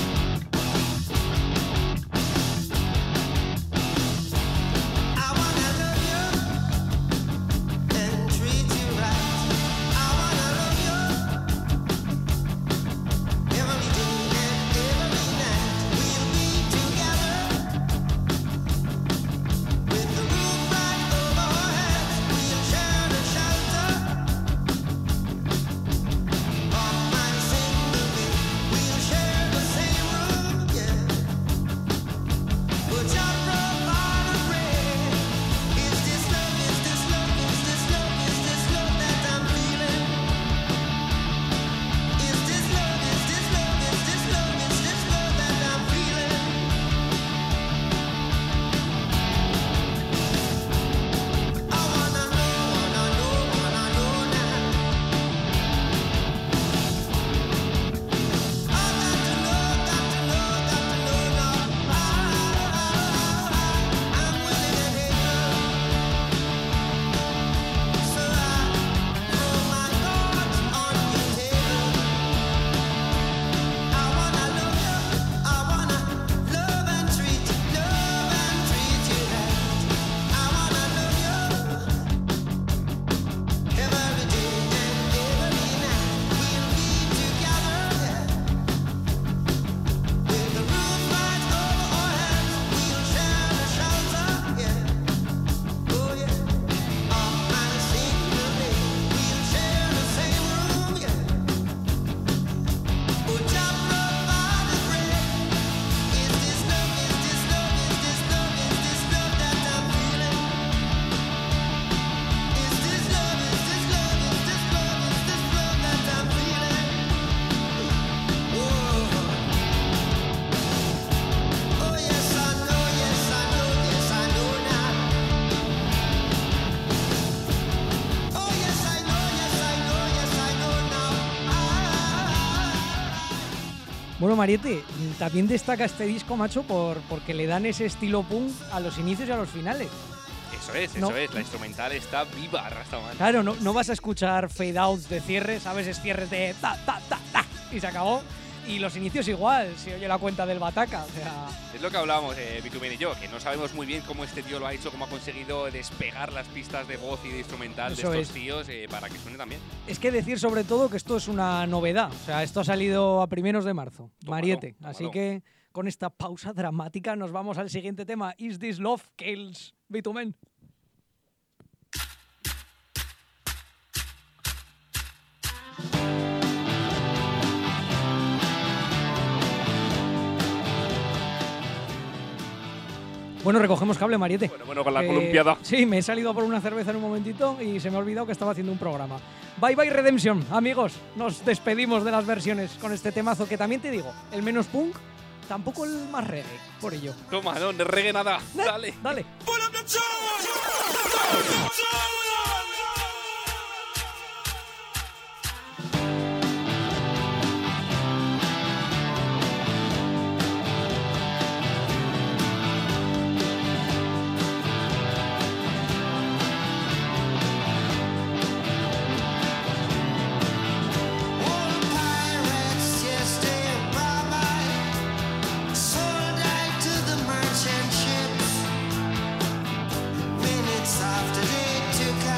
Speaker 3: Bueno, Mariette, también destaca este disco, macho, por porque le dan ese estilo punk a los inicios y a los finales.
Speaker 4: Eso es, eso
Speaker 3: no.
Speaker 4: es. La instrumental está viva, Rastaman.
Speaker 3: Claro, no, no vas a escuchar fade outs de cierre, ¿sabes? Es cierres de ta, ta, ta, ta, y se acabó. Y los inicios igual, se oye la cuenta del Bataca, o sea...
Speaker 4: Es lo que hablábamos, eh, Bitumen y yo, que no sabemos muy bien cómo este tío lo ha hecho, cómo ha conseguido despegar las pistas de voz y de instrumental
Speaker 3: Eso
Speaker 4: de estos
Speaker 3: es.
Speaker 4: tíos eh, para que suene también.
Speaker 3: Es que decir sobre todo que esto es una novedad, o sea, esto ha salido a primeros de marzo,
Speaker 4: Tómalo,
Speaker 3: Mariette.
Speaker 4: tómalo.
Speaker 3: Así que con esta pausa dramática nos vamos al siguiente tema, Is This Love Kills Bitumen. Bueno, recogemos cable, Mariette.
Speaker 4: Bueno, bueno, con la
Speaker 3: Eh,
Speaker 4: columpiada.
Speaker 3: Sí, me he salido por una cerveza en un momentito y se me ha olvidado que estaba haciendo un programa. Bye bye Redemption, amigos. Nos despedimos de las versiones con este temazo que también te digo, el menos punk, tampoco el más reggae, por ello.
Speaker 4: Toma, no, no reggae nada. Dale.
Speaker 3: Dale.
Speaker 9: After they took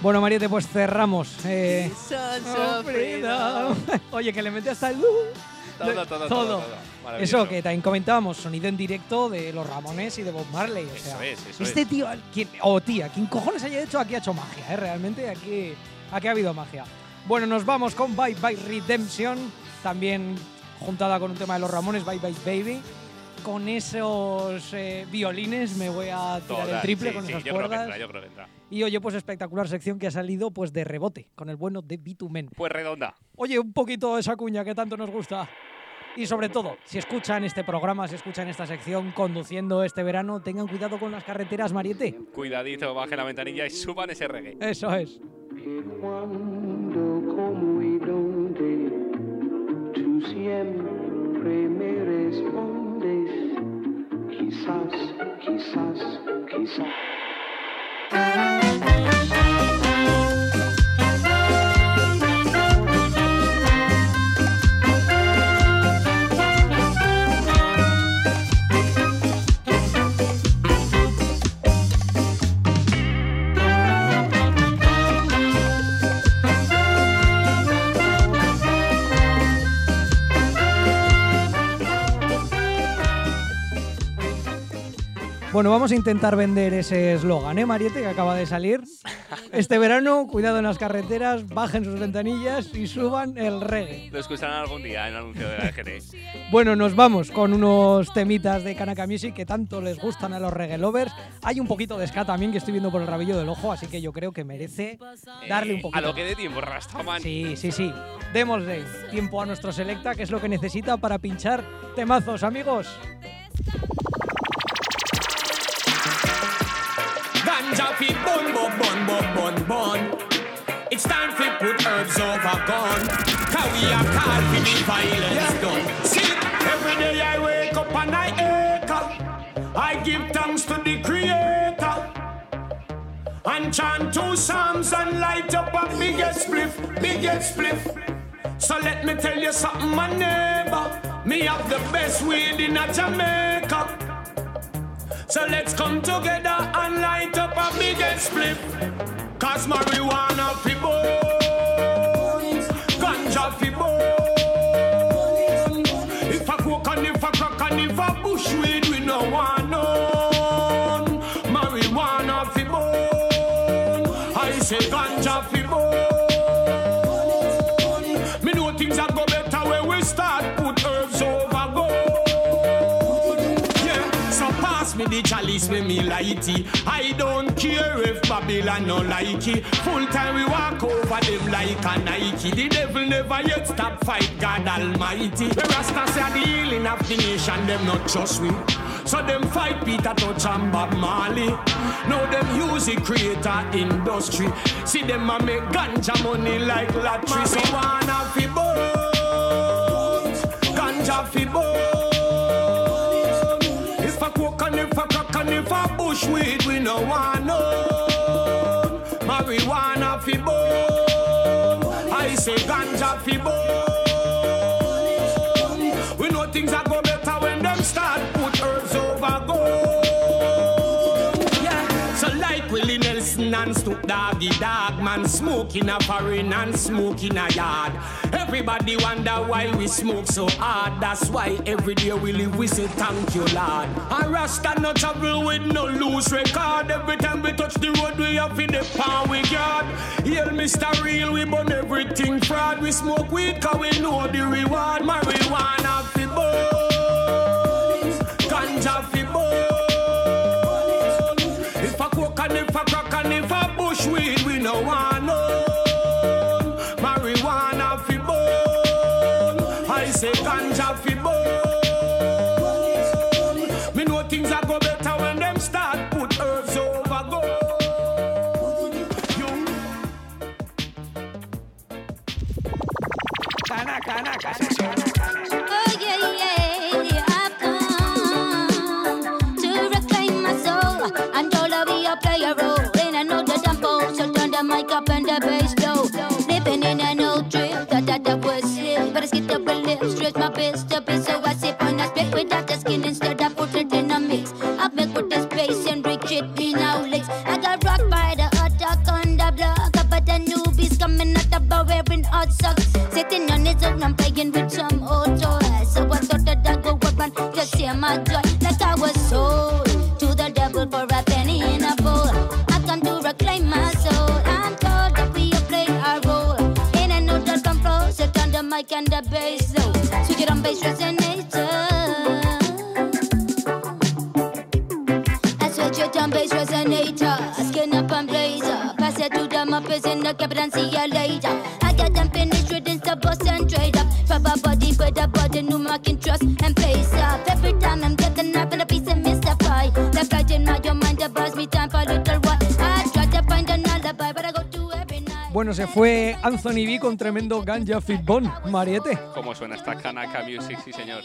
Speaker 3: Bueno, Mariette, pues cerramos. Eh...
Speaker 4: Sons of freedom.
Speaker 3: Oye, que le mete hasta el...
Speaker 4: Todo, todo, todo, todo, todo.
Speaker 3: Eso, que también comentábamos, sonido en directo de los Ramones y de Bob Marley. O sea,
Speaker 4: eso es, eso
Speaker 3: este
Speaker 4: es.
Speaker 3: tío, ¿quién, o tía, quien cojones haya hecho, aquí ha hecho magia, ¿eh? Realmente aquí, aquí ha habido magia. Bueno, nos vamos con Bye Bye Redemption, también juntada con un tema de los Ramones, Bye Bye Baby. Con esos eh, violines me voy a tirar
Speaker 4: Total,
Speaker 3: el triple
Speaker 4: sí,
Speaker 3: con
Speaker 4: sí,
Speaker 3: esas
Speaker 4: yo
Speaker 3: cuerdas.
Speaker 4: creo que entra, yo creo que entra.
Speaker 3: Y oye, pues espectacular sección que ha salido pues de rebote, con el bueno de Bitumen.
Speaker 4: Pues redonda.
Speaker 3: Oye, un poquito de esa cuña que tanto nos gusta. Y sobre todo, si escuchan este programa, si escuchan esta sección conduciendo este verano, tengan cuidado con las carreteras, Mariette.
Speaker 4: Cuidadito, bajen la ventanilla y suban ese reggae.
Speaker 3: Eso es.
Speaker 11: Que cuando como y donde tú siempre me respondes, quizás, quizás, quizás.
Speaker 3: Bueno, vamos a intentar vender ese eslogan, ¿eh, Mariette, que acaba de salir? Este verano, cuidado en las carreteras, bajen sus ventanillas y suban el reggae.
Speaker 4: Lo escucharán algún día en el anuncio de la E G T.
Speaker 3: Bueno, nos vamos con unos temitas de Kanaka Music que tanto les gustan a los reggae lovers. Hay un poquito de ska también que estoy viendo por el rabillo del ojo, así que yo creo que merece darle un poquito.
Speaker 4: A lo que dé tiempo, Rastaman.
Speaker 3: Sí, sí, sí. Démosle tiempo a nuestro selecta, que es lo que necesita para pinchar temazos, amigos.
Speaker 7: Ganja fi bun, bun, bun, bun, bun, bun. It's time to put herbs over gun. Cause we are called for the violence done. See, every day I wake up and I echo. I give thanks to the Creator. And chant two psalms and light up a biggest spliff, biggest spliff. So let me tell you something, my neighbor. Me have the best weed in a Jamaica. So let's come together and light up a biggest spliff. Cause marijuana fi bones, ganja fi bones. If a coke and if a crack and if a bushweed, we no want none. Marijuana fi bones, I say ganja fi bones. Me know things are go better when we start put herbs over gold. Me the chalice with me lighty. I don't care if Babylon no like it. Full time we walk over them like a Nike. The devil never yet stop fight God Almighty. The Rasta say the healing of the nation, them not trust we. So them fight Peter Touch and Bob Marley. Now them use the creator industry. See them a make ganja money like lottery. So wanna fi bones, ganja fi bones. If a coke and if a crack and if a bushweed, we no want none. Marijuana fi bone, I say ganja fi bone. We know things are go better when them start put herbs over gold. Yeah, so like Willie Nelson and Snoop Doggy Dogg, man smoking a foreign and smoking a yard. Everybody wonder why we smoke so hard. That's why every day we live, we say thank you, Lord. And Rasta no travel with no loose record. Every time we touch the road, we have in the power we got. Hail Mister Real, we burn everything fraud. We smoke weed cause we know the reward. Marijuana fi bones, ganja fi bone. If a coke and if a crack and if a bushweed, we no want none. Marijuana fi bone, I say ganja fi bone. Me know things are go better when them start put herbs over gold. You.
Speaker 3: Cana, cana, cana.
Speaker 12: Oh yeah, yeah, I've come to reclaim my soul. I'm told I'll be a player role in another tempo. So turn the mic up and the bass low. Living in an old trip, that that that was it. But I skip the lips, stretch my best up, so I sip on a spit without the skin instead. I put it in a mix. I make with the space and rich it me now licks. I got rocked by the attack on the block. gamble for a penny in a bowl. I come to reclaim my soul. I'm told that we play our role. And I know that I'm flows it on the mic and the bass low. Switch it on bass resonator. I switch it on bass resonator. Skin up and blazer. Pass it to the Muppets in the cabin and see ya later. I got them finished with the bust and trade up. Rub a body with a body, new I can trust and pace up. Every time I'm getting up in a piece of mystify. The flight in my mind that buys me time for a little while. I try to find an alibi, but I go to every night.
Speaker 3: Bueno, se fue Anthony B con tremendo Ganja Fitbone, Mariette.
Speaker 4: ¿Cómo suena esta Kanaka Music? Sí, señor.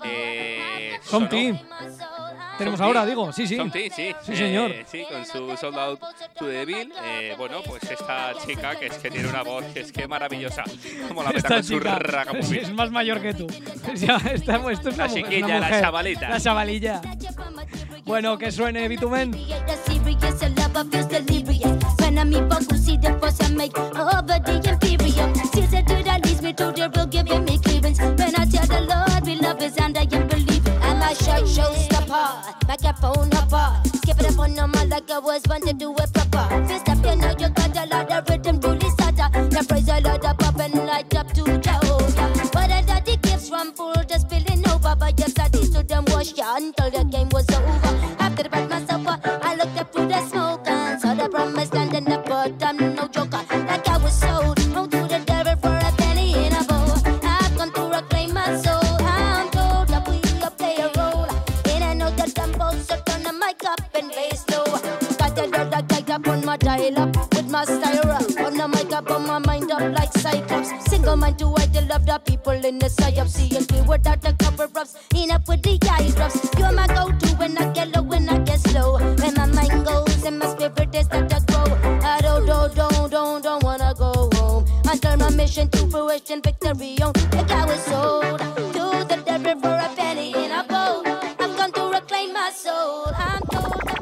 Speaker 4: Eh,
Speaker 3: Something. Tenemos
Speaker 4: Something.
Speaker 3: ahora, digo, sí, sí.
Speaker 4: Something, sí.
Speaker 3: Sí, señor.
Speaker 4: Eh, sí, con su Sold Out to the Bill. Eh, bueno, pues esta chica que es que tiene una voz que es que maravillosa. Como la meta
Speaker 3: Esta
Speaker 4: con su
Speaker 3: chica
Speaker 4: ragamuffin.
Speaker 3: es más mayor que tú. Ya, esta, esto es una
Speaker 4: La
Speaker 3: mu- es
Speaker 4: chiquilla,
Speaker 3: una
Speaker 4: la
Speaker 3: mujer.
Speaker 4: chavalita.
Speaker 3: La chavalilla. Bueno, que suene Bitumen.
Speaker 12: The serious, a love of feels delirious. When I'm in Baku, see the fuss I make over the Imperium. Still said to that leads me to the road, giving me clearance. When I tell the Lord, we love is and I am believing. And my shirt shows the part, microphone apart. Skipping up on normal like I was born to do it proper. Fist up, you know you got a lot of rhythm to the starter. The praise a lot of pop and light up to Jehovah. But I got the gifts from full to spilling over. But yes, I did to them wash ya until the game was over. After the breath myself, I looked up through the smoke and saw the promised land in the bottom, no joker. Like I was sold, home to the devil for a penny in a bowl. I've come to reclaim my soul. I'm told that we play a role. And I know that I'm both so turn the mic up and bass low. Got the Lord that guide up on my dial up with my style up. On the mic up, on my mind up like Cyclops. Single mind to I love the people in the psyop. Seeing clear without the cover ups. In up with the eye drops. You're my go-to when I get low, when I get slow. When my mind goes and my spirit is not to grow. I don't, don't, don't, don't, don't wanna go home. Until my mission to fruition, victory on. Like I was sold to the devil for a penny in a bowl. I've come to reclaim my soul. I'm told that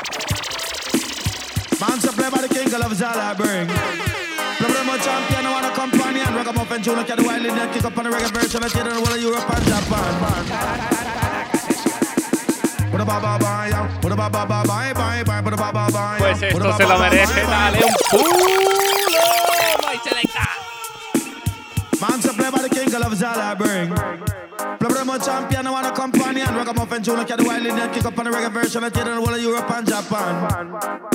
Speaker 8: Man, so play by the king, I love is all I bring. Play with my champion, I want a companion. Ragamuffin tune, look at the wild in there, kick up on the reggae version. I see the whole of Europe and Japan. Put a ba ba ba, yeah. Put a ba ba ba, bye bye bye. Put a ba ba ba, yeah.
Speaker 4: Pues esto se lo merece, dale un culo, my selecta.
Speaker 8: Man, so play by the king, I love is all I bring. Play with my champion, I want a companion. Ragamuffin tune, look at the wild in there, kick up on the reggae version. I see the whole of Europe and Japan.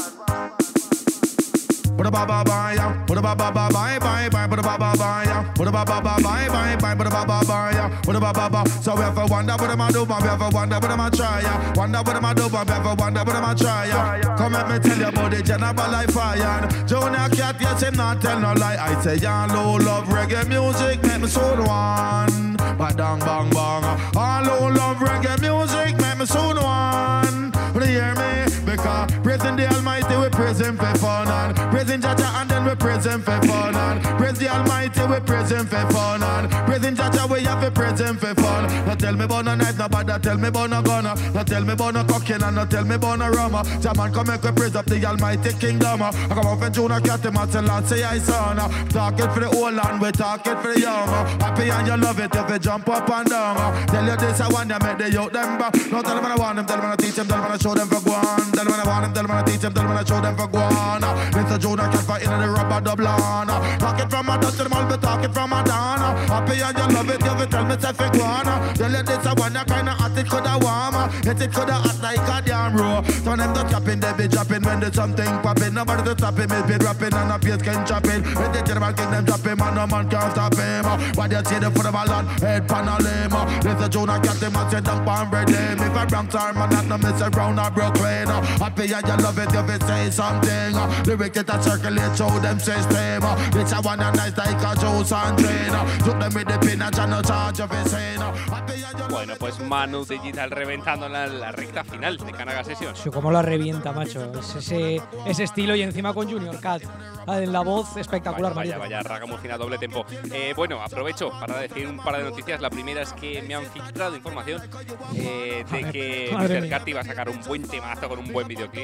Speaker 8: Put a ba ba ba, yeah. Put a ba ba ba, bye bye bye. Put a ba ba ba, yeah. Put a ba ba ba, bye bye bye. Put a ba ba ba, yeah. Put a ba ba ba. So we have to wonder what am I do, but we have to wonder what am I try, yeah. Wonder what am I do, but we have to wonder what am I try, yeah. Come let me tell you about the general life fire. Junior Cat, yes, him not tell no lie. I say, y'all who love reggae music, make me soon one. Badang bang bang. All who love reggae music, make me soon one. Will you hear me? Because praising the Almighty, we praise Him for fun. And praising Jaja, and then we praise Him for fun. And praise the Almighty, we praise Him for fun. And praising Jaja, we have to praise Him for fun. Not tell me about no knife, no bad, tell me about no gun. Not tell me about no cocaine, and not tell me about no rum. Jaman come make we praise up the Almighty Kingdom. I come off and Junior Cat, him and tell us, say I son. Talk it for the old land, we talk it for the young. Happy and you love it if you jump up and down. Tell you this, I want them, make the youth them back. No tell them I want them, tell them I teach them, tell them I show them for guan. Tell them I want them, tell them I teach them, tell them I show them for guan. Mister Junior Cat for in the rubber Dublin. Talk it from my dust to the mouth, but talk it from my down. Happy and you love it, you will tell me say for guan. Tell you this, I want you kinda hot, it coulda warm. Hit it coulda hot like a damn row. So them the chopping, they be dropping when there's something popping. Nobody to stop him, it be dropping and a piece can chop it. When they tell about king, them drop him and no man can't stop him. What you see the foot of a land, head pan a limb. Mister Junior Cat, him and say down pan bread him. If I Bronx or man, not no miss around or Brooklyn. Happy and you love it if you say something. Lyric it a circulate through them system. It's a one and nice like a juice and train. Took them with the pin and no charge of his saying.
Speaker 4: Bueno, pues Manu Digital reventando la, la recta final de Kanaka Sessions.
Speaker 3: Sí, cómo la revienta, macho. Es ese, ese estilo y encima con Junior Cat. En la voz espectacular,
Speaker 4: Vaya,
Speaker 3: María.
Speaker 4: vaya, vaya ragamuffin a doble tempo. Eh, bueno, aprovecho para decir un par de noticias. La primera es que me han filtrado información eh, de
Speaker 3: Madre-
Speaker 4: que
Speaker 3: madre
Speaker 4: mister
Speaker 3: mía.
Speaker 4: Cat iba a sacar un buen temazo con un buen videoclip.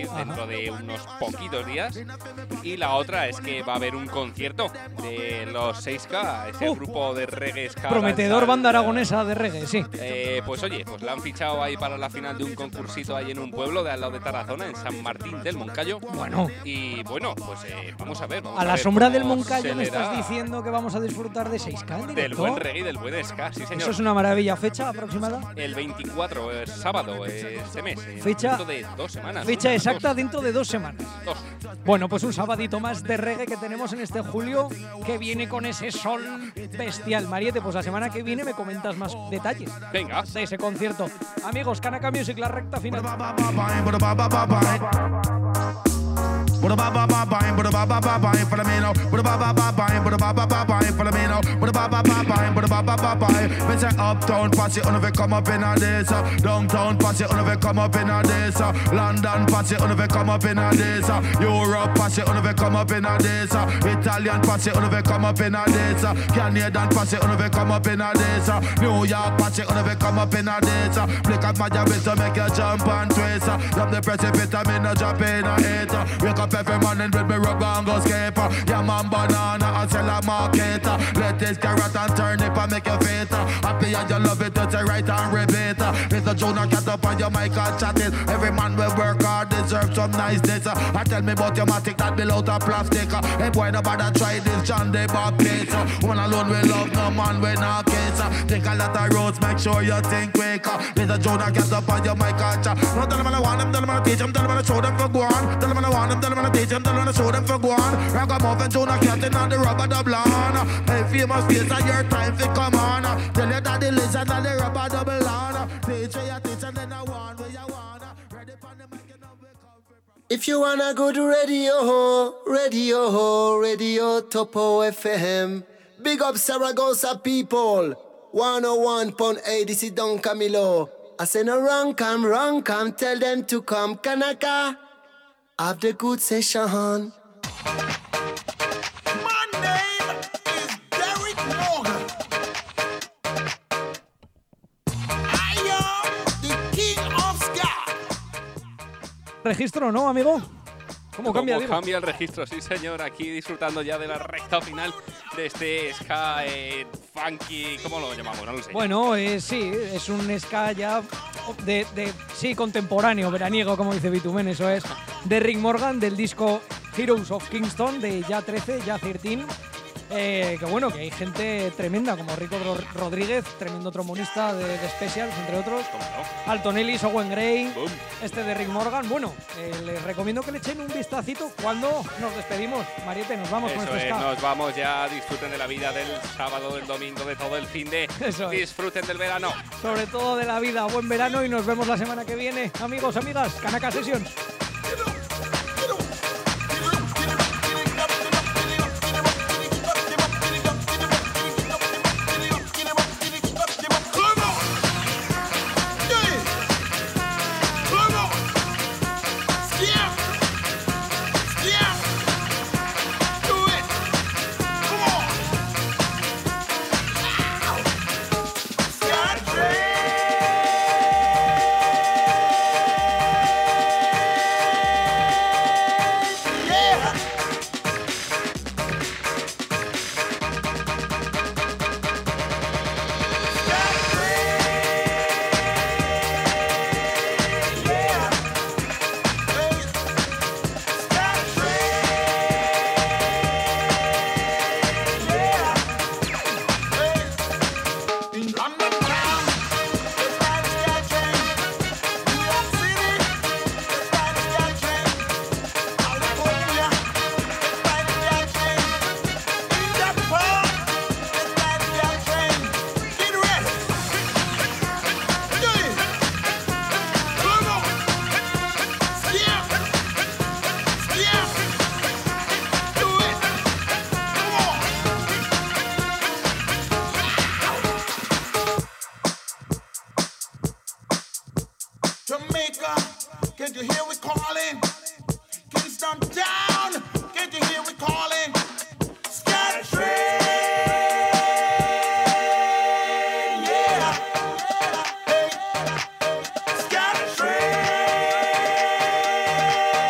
Speaker 4: dentro de unos poquitos días. Y la otra es que va a haber un concierto de los seis K, ese
Speaker 3: Uh,
Speaker 4: grupo de reggae ska.
Speaker 3: Prometedor
Speaker 4: danzal.
Speaker 3: banda aragonesa de reggae, sí.
Speaker 4: Eh, pues oye, pues la han fichado ahí para la final de un concursito ahí en un pueblo de al lado de Tarazona, en San Martín del Moncayo.
Speaker 3: Bueno.
Speaker 4: Y bueno, pues eh, vamos a ver. Vamos
Speaker 3: A la
Speaker 4: ver
Speaker 3: sombra
Speaker 4: cómo
Speaker 3: del
Speaker 4: se
Speaker 3: Moncayo me
Speaker 4: le da
Speaker 3: estás diciendo que vamos a disfrutar de seis K en
Speaker 4: del
Speaker 3: directo.
Speaker 4: buen reggae y del buen ska, sí señor.
Speaker 3: Eso es una maravilla. ¿Fecha aproximada?
Speaker 4: El veinticuatro, eh, sábado, eh, este mes. eh,
Speaker 3: Fecha-
Speaker 4: dentro de dos semanas.
Speaker 3: Fecha
Speaker 4: Dos.
Speaker 3: exacta dentro de dos semanas.
Speaker 4: Dos.
Speaker 3: Bueno, pues un sabadito más de reggae que tenemos en este julio, que viene con ese sol bestial. Mariette, pues la semana que viene me comentas más detalles.
Speaker 4: Venga.
Speaker 3: De ese concierto. Amigos, Kanaka Music, la recta final.
Speaker 8: Buda ba ba ba ba, buda ba ba ba ba, for the me now. Buda ba ba ba ba, buda ba ba ba ba, for the me now. Buda ba ba ba ba, buda ba ba ba ba. Me say uptown party, on if come up in a this. uh, Downtown party, on if come up in a this. uh, London party, on if come up in a this. uh, Europe party, on if come up in a this. uh, Italian party, on if come up in a this. uh, Canadian party, on if come up in a this. uh, New York party, on if come up in a this. uh, Flick up my jabber to make you jump and twist. uh, Jump the precipice, me no jump in a hit. uh, Wake up every morning with me rubber and go skip. uh, Yeah man banana and sell a market. uh, Let this carrot and turnip and make you fit. uh, Happy and you love it, it's a right and repeat. uh, Mister Jonah cat up on your mic and chat it. Every man will work hard, deserve some niceness. uh, And tell me about your matic that built out of plastic. uh, Hey boy, nobody try this John the Baptist. uh, One alone we love, no man we not kiss. uh, Take a lot of roads, make sure you think quick. uh, Mister Jonah cat up on your mic and chat. No tell them I want them, tell them I teach them, tell them I show them for go on. Tell them I want them, tell them I teach them, tell them I show them for go on. Ragamuffin Jonah cat in on the rubber double on. Hey famous face and your time fi come on. Tell you that the lizard and the rubber double on. Teach you your teach and then I want where you want. Ready for the mic and now we come for-
Speaker 13: If you wanna go to radio, radio, radio Topo F M. Big up Saragossa people. one oh one point eight, this is Don Camilo. I say no wrong come, wrong come, tell them to come. Kanaka, have the good session.
Speaker 8: My name is Derek Morgan. I am the king of ska.
Speaker 3: Registro, ¿no, amigo? ¿Cómo cambia,
Speaker 4: ¿Cómo
Speaker 3: digo?
Speaker 4: cambia el registro? Sí, señor. Aquí disfrutando ya de la recta final de este ska eh, funky. ¿Cómo lo llamamos? No lo sé.
Speaker 3: Bueno, eh, sí, es un ska ya de, de, sí, contemporáneo, veraniego, como dice Bitumen, eso es, de Rick Morgan, del disco Heroes of Kingston, de Ya trece, Ya trece, eh, que bueno, que hay gente tremenda, como Rico Ro- Rodríguez, tremendo trombonista de, de Specials, entre otros, Alton Ellis, Owen Gray,
Speaker 4: Boom.
Speaker 3: este de Rick Morgan. Bueno, eh, les recomiendo que le echen un vistacito cuando nos despedimos. Mariette, nos vamos con
Speaker 4: Eso
Speaker 3: este
Speaker 4: es,
Speaker 3: ska.
Speaker 4: nos vamos ya. Disfruten de la vida del sábado, del domingo, de todo el fin de.
Speaker 3: Eso es.
Speaker 4: Disfruten del verano.
Speaker 3: Sobre todo de la vida. Buen verano y nos vemos la semana que viene. Amigos, amigas, Kanaka Sessions.
Speaker 8: Jamaica, can't you hear we calling? Kingston town, can't you hear we calling? Scat train, yeah. Hey, scat train,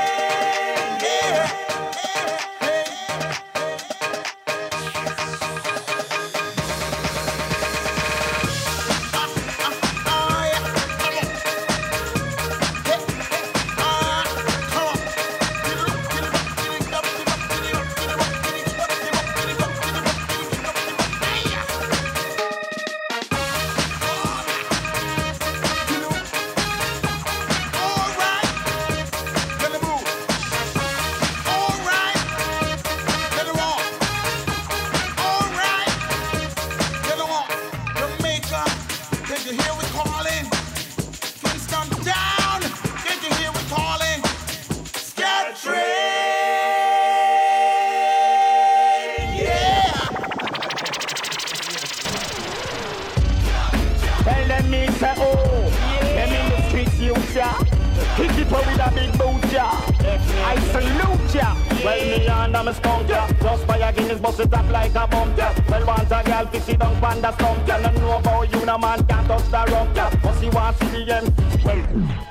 Speaker 1: Kick it up with a big boot, yeah. I salute ya. Well, me and I'm a skunk, yeah. Just by a Guinness, bust it up like a bump, yeah. Well, want a girl, fix it down, pan the stump, yeah. No know about you, no man can't touch the rump, yeah. But she wants C D M. Well,